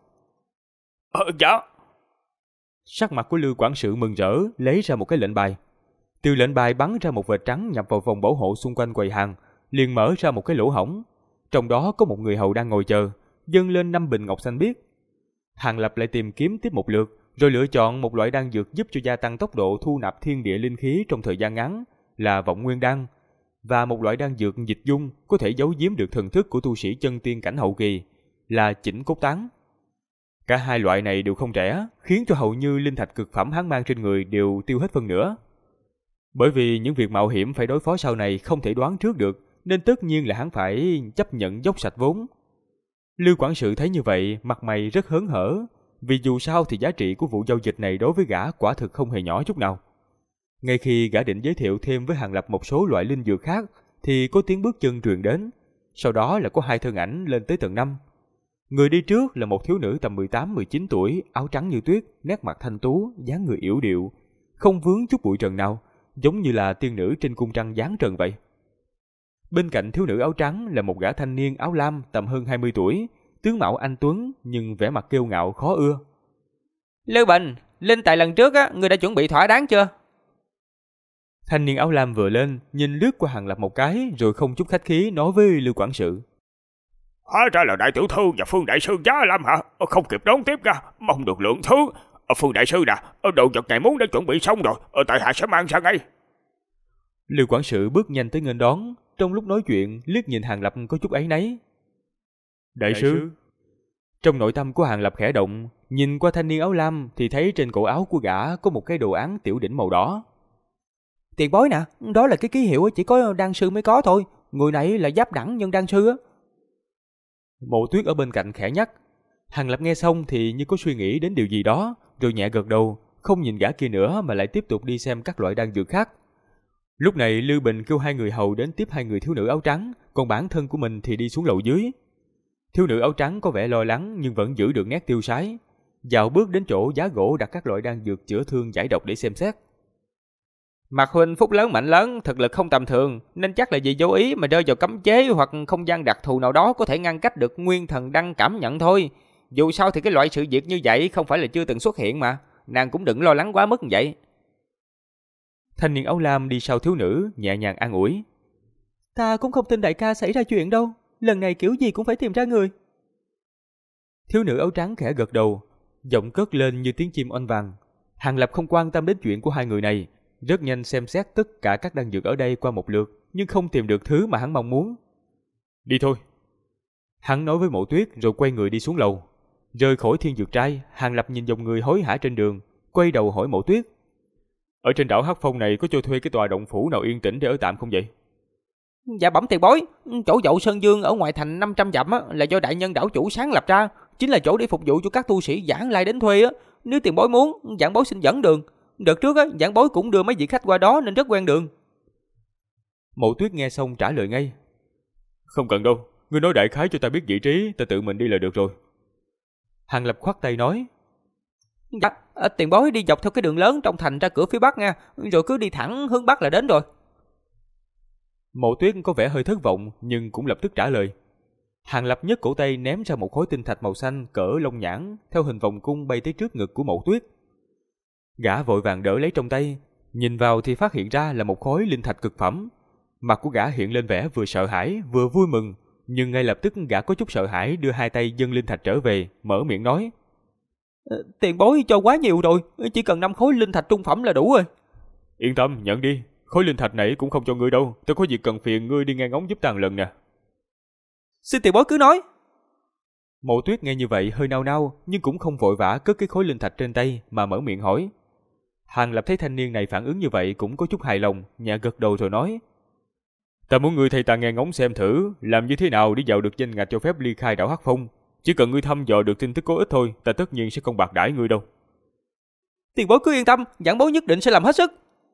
Dạ. Sắc mặt của Lưu quản sự mừng rỡ, lấy ra một cái lệnh bài. Từ lệnh bài bắn ra một vệt trắng nhập vào vòng bảo hộ xung quanh quầy hàng, liền mở ra một cái lỗ hổng. Trong đó có một người hầu đang ngồi chờ, dâng lên 5 bình ngọc xanh biếc. Hàng Lập lại tìm kiếm tiếp một lượt, rồi lựa chọn một loại đan dược giúp cho gia tăng tốc độ thu nạp thiên địa linh khí trong thời gian ngắn, là Vọng Nguyên đan, và một loại đan dược dịch dung có thể giấu giếm được thần thức của tu sĩ chân tiên cảnh hậu kỳ, là Chỉnh Cốt Tán. Cả hai loại này đều không rẻ, khiến cho hầu như linh thạch cực phẩm hắn mang trên người đều tiêu hết phân nửa. Bởi vì những việc mạo hiểm phải đối phó sau này không thể đoán trước được, nên tất nhiên là hắn phải chấp nhận dốc sạch vốn. Lưu quản sự thấy như vậy, mặt mày rất hớn hở, vì dù sao thì giá trị của vụ giao dịch này đối với gã quả thực không hề nhỏ chút nào. Ngay khi gã định giới thiệu thêm với Hàng Lập một số loại linh dược khác, thì có tiếng bước chân truyền đến, sau đó là có 2 thân ảnh lên tới tầng 5. Người đi trước là một thiếu nữ tầm 18-19 tuổi, áo trắng như tuyết, nét mặt thanh tú, dáng người yểu điệu, không vướng chút bụi trần nào, giống như là tiên nữ trên cung trăng giáng trần vậy. Bên cạnh thiếu nữ áo trắng là một gã thanh niên áo lam tầm hơn 20 tuổi, tướng mạo anh tuấn nhưng vẻ mặt kiêu ngạo khó ưa. Lưu Bình, linh tài lần trước người đã chuẩn bị thỏa đáng chưa? Thanh niên áo lam vừa lên, nhìn lướt qua Hàng Lập một cái, rồi không chút khách khí nói với Lưu quản sự. Hóa ra là đại tiểu thư và Phương đại sư Giá Lam hả? Không kịp đón tiếp ra, mong được lượng thứ. Phương đại sư nè, đồ vật này muốn đã chuẩn bị xong rồi, tại hạ sẽ mang ra ngay. Lưu quản sự bước nhanh tới nghênh đón, trong lúc nói chuyện liếc nhìn Hàng Lập có chút áy náy. Đại sư. Trong nội tâm của Hàng Lập khẽ động, nhìn qua thanh niên áo lam thì thấy trên cổ áo của gã có một cái đồ án tiểu đỉnh màu đỏ. Tiền bối nè, đó là cái ký hiệu chỉ có đan sư mới có thôi, người này là giáp đẳng nhân đan sư á. Mộ Tuyết ở bên cạnh khẽ nhắc. Hàng Lập nghe xong thì như có suy nghĩ đến điều gì đó, rồi nhẹ gật đầu, không nhìn gã kia nữa mà lại tiếp tục đi xem các loại đan dược khác. Lúc này Lưu Bình kêu 2 người hầu đến tiếp 2 người thiếu nữ áo trắng, còn bản thân của mình thì đi xuống lầu dưới. Thiếu nữ áo trắng có vẻ lo lắng nhưng vẫn giữ được nét tiêu sái, dạo bước đến chỗ giá gỗ đặt các loại đan dược chữa thương giải độc để xem xét. Mạc huynh phúc lớn mạnh lớn, thực lực không tầm thường, nên chắc là vì vô ý mà rơi vào cấm chế hoặc không gian đặc thù nào đó có thể ngăn cách được nguyên thần đăng cảm nhận thôi. Dù sao thì cái loại sự việc như vậy không phải là chưa từng xuất hiện mà, nàng cũng đừng lo lắng quá mức như vậy. Thanh niên áo lam đi sau thiếu nữ, nhẹ nhàng an ủi. Ta cũng không tin đại ca xảy ra chuyện đâu, lần này kiểu gì cũng phải tìm ra người. Thiếu nữ áo trắng khẽ gật đầu, giọng cất lên như tiếng chim oanh vàng. Hàng Lập không quan tâm đến chuyện của 2 người này, rất nhanh xem xét tất cả các đan dược ở đây qua một lượt, nhưng không tìm được thứ mà hắn mong muốn. Đi thôi. Hắn nói với Mộ Tuyết rồi quay người đi xuống lầu. Rời khỏi thiên dược trai, Hàng Lập nhìn dòng người hối hả trên đường, quay đầu hỏi Mộ Tuyết. Ở trên đảo Hắc Phong này có cho thuê cái tòa động phủ nào yên tĩnh để ở tạm không vậy? Dạ bẩm tiền bối, chỗ Dậu Sơn Dương ở ngoại thành 500 dặm là do đại nhân đảo chủ sáng lập ra, chính là chỗ để phục vụ cho các tu sĩ giảng lai đến thuê á. Nếu tiền bối muốn, giảng bối xin dẫn đường. Đợt trước giảng bối cũng đưa mấy vị khách qua đó nên rất quen đường. Mộ Tuyết nghe xong trả lời ngay. Không cần đâu, Ngươi nói đại khái cho ta biết vị trí, ta tự mình đi là được rồi. Hàng Lập khoát tay nói. Dạ, tiền bối đi dọc theo cái đường lớn trong thành ra cửa phía bắc nha, rồi cứ đi thẳng hướng bắc là đến rồi. Mộ Tuyết có vẻ hơi thất vọng nhưng cũng lập tức trả lời. Hàng Lập nhấc cổ tay ném ra một khối tinh thạch màu xanh cỡ lông nhãn theo hình vòng cung bay tới trước ngực của Mộ Tuyết. Gã vội vàng đỡ lấy trong tay, nhìn vào thì phát hiện ra là một khối linh thạch cực phẩm. Mặt của gã hiện lên vẻ vừa sợ hãi vừa vui mừng, nhưng ngay lập tức gã có chút sợ hãi đưa hai tay dâng linh thạch trở về, mở miệng nói. Tiền bối cho quá nhiều rồi, chỉ cần 5 khối linh thạch trung phẩm là đủ rồi. Yên tâm, nhận đi, khối linh thạch này cũng không cho ngươi đâu, tôi có việc cần phiền ngươi đi nghe ngóng giúp ta một lần nè. Xin tiền bối cứ nói. Mộ Tuyết nghe như vậy hơi nao nao, nhưng cũng không vội vã cất cái khối linh thạch trên tay mà mở miệng hỏi. Hàng Lập thấy thanh niên này phản ứng như vậy cũng có chút hài lòng, nhẹ gật đầu rồi nói. Ta muốn ngươi thay ta nghe ngóng xem thử, làm như thế nào để vào được danh ngạch cho phép ly khai đảo Hắc Phong. Chỉ cần ngươi thăm dò được tin tức có ích thôi, ta tất nhiên sẽ không bạc đãi ngươi đâu. Tiền bối cứ yên tâm, giảng bối nhất định sẽ làm hết sức.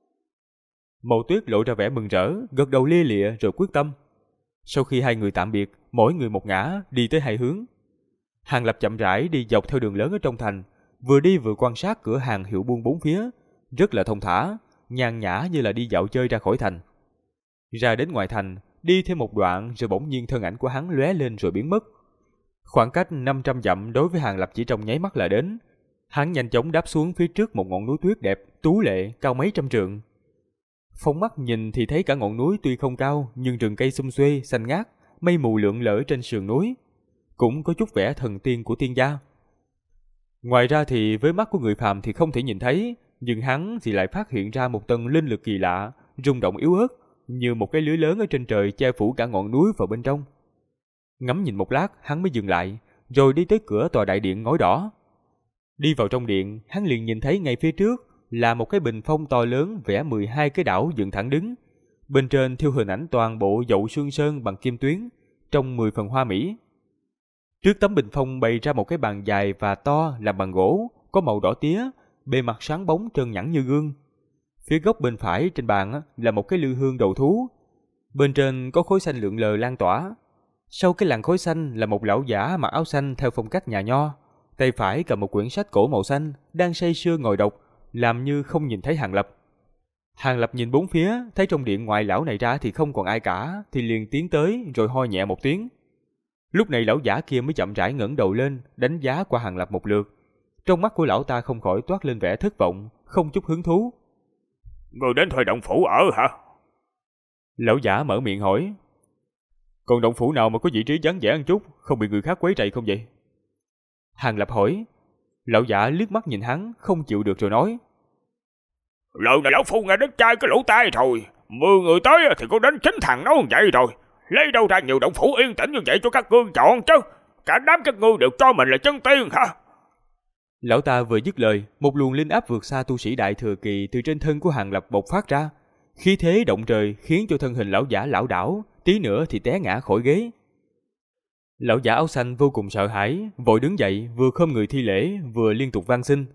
Mộ Tuyết lộ ra vẻ mừng rỡ, gật đầu lia lịa rồi quyết tâm. Sau khi hai người tạm biệt, mỗi người một ngả, đi tới hai hướng. Hàng Lập chậm rãi đi dọc theo đường lớn ở trong thành, vừa đi vừa quan sát cửa hàng hiệu buôn bốn phía, rất là thông thả, nhàn nhã như là đi dạo chơi ra khỏi thành. Ra đến ngoài thành, đi thêm một đoạn rồi bỗng nhiên thân ảnh của hắn lóe lên rồi biến mất. Khoảng cách 500 dặm đối với Hàng Lập chỉ trong nháy mắt là đến. Hắn nhanh chóng đáp xuống phía trước một ngọn núi tuyết đẹp, tú lệ, cao mấy trăm trượng. Phóng mắt nhìn thì thấy cả ngọn núi tuy không cao nhưng rừng cây sum xuê, xanh ngát, mây mù lượn lờ trên sườn núi, cũng có chút vẻ thần tiên của tiên gia. Ngoài ra thì với mắt của người phàm thì không thể nhìn thấy, nhưng hắn thì lại phát hiện ra một tầng linh lực kỳ lạ, rung động yếu ớt, như một cái lưới lớn ở trên trời che phủ cả ngọn núi vào bên trong. Ngắm nhìn một lát, hắn mới dừng lại, rồi đi tới cửa tòa đại điện ngói đỏ. Đi vào trong điện, hắn liền nhìn thấy ngay phía trước là một cái bình phong to lớn vẽ 12 cái đảo dựng thẳng đứng. Bên trên thiêu hình ảnh toàn bộ dậu Sương Sơn bằng kim tuyến, trông 10 phần hoa mỹ. Trước tấm bình phong bày ra một cái bàn dài và to làm bằng gỗ, có màu đỏ tía, bề mặt sáng bóng trơn nhẵn như gương. Phía góc bên phải trên bàn là một cái lư hương đầu thú. Bên trên có khối xanh lượn lờ lan tỏa. Sau cái làn khối xanh là một lão giả mặc áo xanh theo phong cách nhà Nho. Tay phải cầm một quyển sách cổ màu xanh, đang say sưa ngồi đọc, làm như không nhìn thấy Hàng Lập. Hàng Lập nhìn bốn phía, thấy trong điện ngoài lão này ra thì không còn ai cả, thì liền tiến tới rồi ho nhẹ một tiếng. Lúc này lão giả kia mới chậm rãi ngẩng đầu lên, đánh giá qua Hàng Lập một lượt. Trong mắt của lão ta không khỏi toát lên vẻ thất vọng, không chút hứng thú. Người đến thuê động phủ ở hả? Lão giả mở miệng hỏi. Còn động phủ nào mà có vị trí vắng vẻ một chút, không bị người khác quấy rầy không vậy? Hàng Lập hỏi. Lão giả liếc mắt nhìn hắn, không chịu được rồi nói. Lần này lão phu nghe đến chai cái lỗ tai rồi. 10 người tới thì có đến 9 thằng nói vậy rồi. Lấy đâu ra nhiều động phủ yên tĩnh như vậy cho các ngươi chọn chứ? Cả đám các ngươi đều cho mình là chân tiên hả? Lão ta vừa dứt lời, một luồng linh áp vượt xa tu sĩ đại thừa kỳ từ trên thân của Hàng Lập bộc phát ra. Khí thế động trời khiến cho thân hình lão giả lảo đảo, tí nữa thì té ngã khỏi ghế. Lão giả áo xanh vô cùng sợ hãi, vội đứng dậy, vừa khom người thi lễ, vừa liên tục van xin.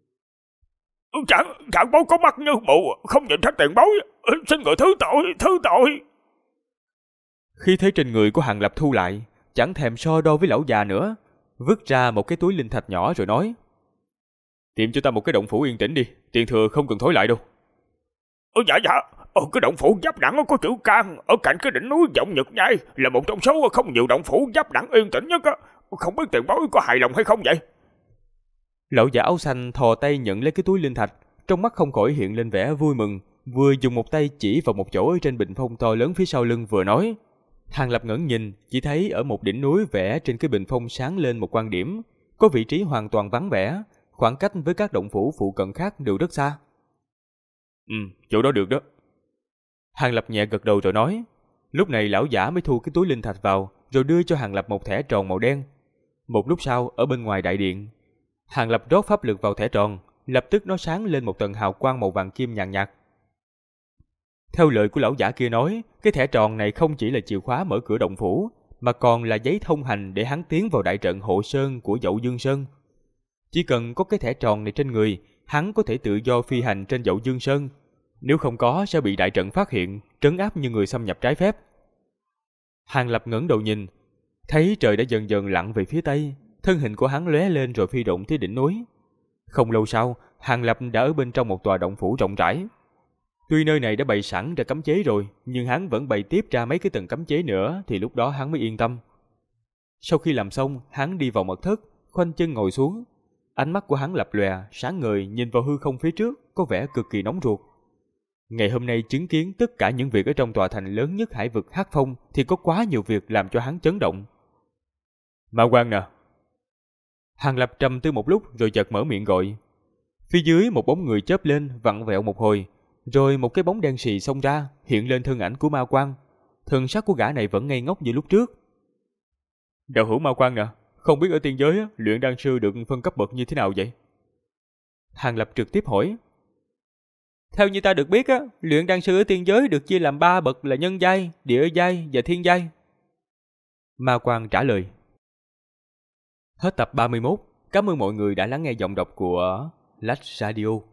Chẳng bố có mắt như mù, không nhìn thấy tiền bối, xin người thứ tội. Khí thế trên người của Hàng Lập thu lại, chẳng thèm so đo với lão già nữa, vứt ra một cái túi linh thạch nhỏ rồi nói. Tìm cho ta một cái động phủ yên tĩnh đi, tiền thừa không cần thối lại đâu. Dạ, cái động phủ giáp đẳng có chữ Can, ở cạnh cái đỉnh núi Vọng Nhật Nhai, là một trong số không nhiều động phủ giáp đẳng yên tĩnh nhất á. Không biết tiền bối có hài lòng hay không vậy? Lão giả áo xanh thò tay nhận lấy cái túi linh thạch, trong mắt không khỏi hiện lên vẻ vui mừng, vừa dùng một tay chỉ vào một chỗ ở trên bình phong to lớn phía sau lưng vừa nói. Hàng Lập ngẩng nhìn, chỉ thấy ở một đỉnh núi vẽ trên cái bình phong sáng lên một quan điểm, có vị trí hoàn toàn vắng vẻ, khoảng cách với các động phủ phụ cận khác đều rất xa. Chỗ đó được đó. Hàng Lập nhẹ gật đầu rồi nói. Lúc này lão giả mới thu cái túi linh thạch vào, rồi đưa cho Hàng Lập một thẻ tròn màu đen. Một lúc sau, ở bên ngoài đại điện, Hàng Lập rót pháp lực vào thẻ tròn, lập tức nó sáng lên một tầng hào quang màu vàng kim nhàn nhạt. Theo lời của lão giả kia nói, cái thẻ tròn này không chỉ là chìa khóa mở cửa động phủ, mà còn là giấy thông hành để hắn tiến vào đại trận hộ sơn của Dậu Dương Sơn. Chỉ cần có cái thẻ tròn này trên người, hắn có thể tự do phi hành trên Dậu Dương Sơn. Nếu không có sẽ bị đại trận phát hiện, trấn áp như người xâm nhập trái phép. Hàng Lập ngẩng đầu nhìn, Thấy trời đã dần dần lặn về phía tây, thân hình của hắn lóe lên rồi phi động tới đỉnh núi. Không lâu sau, Hàng Lập đã ở bên trong một tòa động phủ rộng rãi. Tuy nơi này đã bày sẵn ra cấm chế rồi, nhưng hắn vẫn bày tiếp ra mấy cái tầng cấm chế nữa thì lúc đó hắn mới yên tâm. Sau khi làm xong, hắn đi vào mật thất, khoanh chân ngồi xuống. Ánh mắt của hắn lập lòe, sáng ngời nhìn vào hư không phía trước, có vẻ cực kỳ nóng ruột. Ngày hôm nay chứng kiến tất cả những việc ở trong tòa thành lớn nhất hải vực Hắc Phong thì có quá nhiều việc làm cho hắn chấn động. Ma Quang nè. Hàng Lập trầm tư một lúc rồi chợt mở miệng gọi. Phía dưới một bóng người chớp lên, vặn vẹo một hồi, rồi một cái bóng đen xì xông ra, hiện lên thân ảnh của Ma Quang. Thần sắc của gã này vẫn ngây ngốc như lúc trước. Đạo hữu Ma Quang nè, không biết ở tiên giới luyện đan sư được phân cấp bậc như thế nào vậy? Hàng Lập trực tiếp hỏi. Theo như ta được biết luyện đan sư ở tiên giới được chia làm 3 bậc là nhân giai, địa giai và thiên giai. Ma Quang trả lời. Hết tập 31. Cảm ơn mọi người đã lắng nghe giọng đọc của Lách Radio.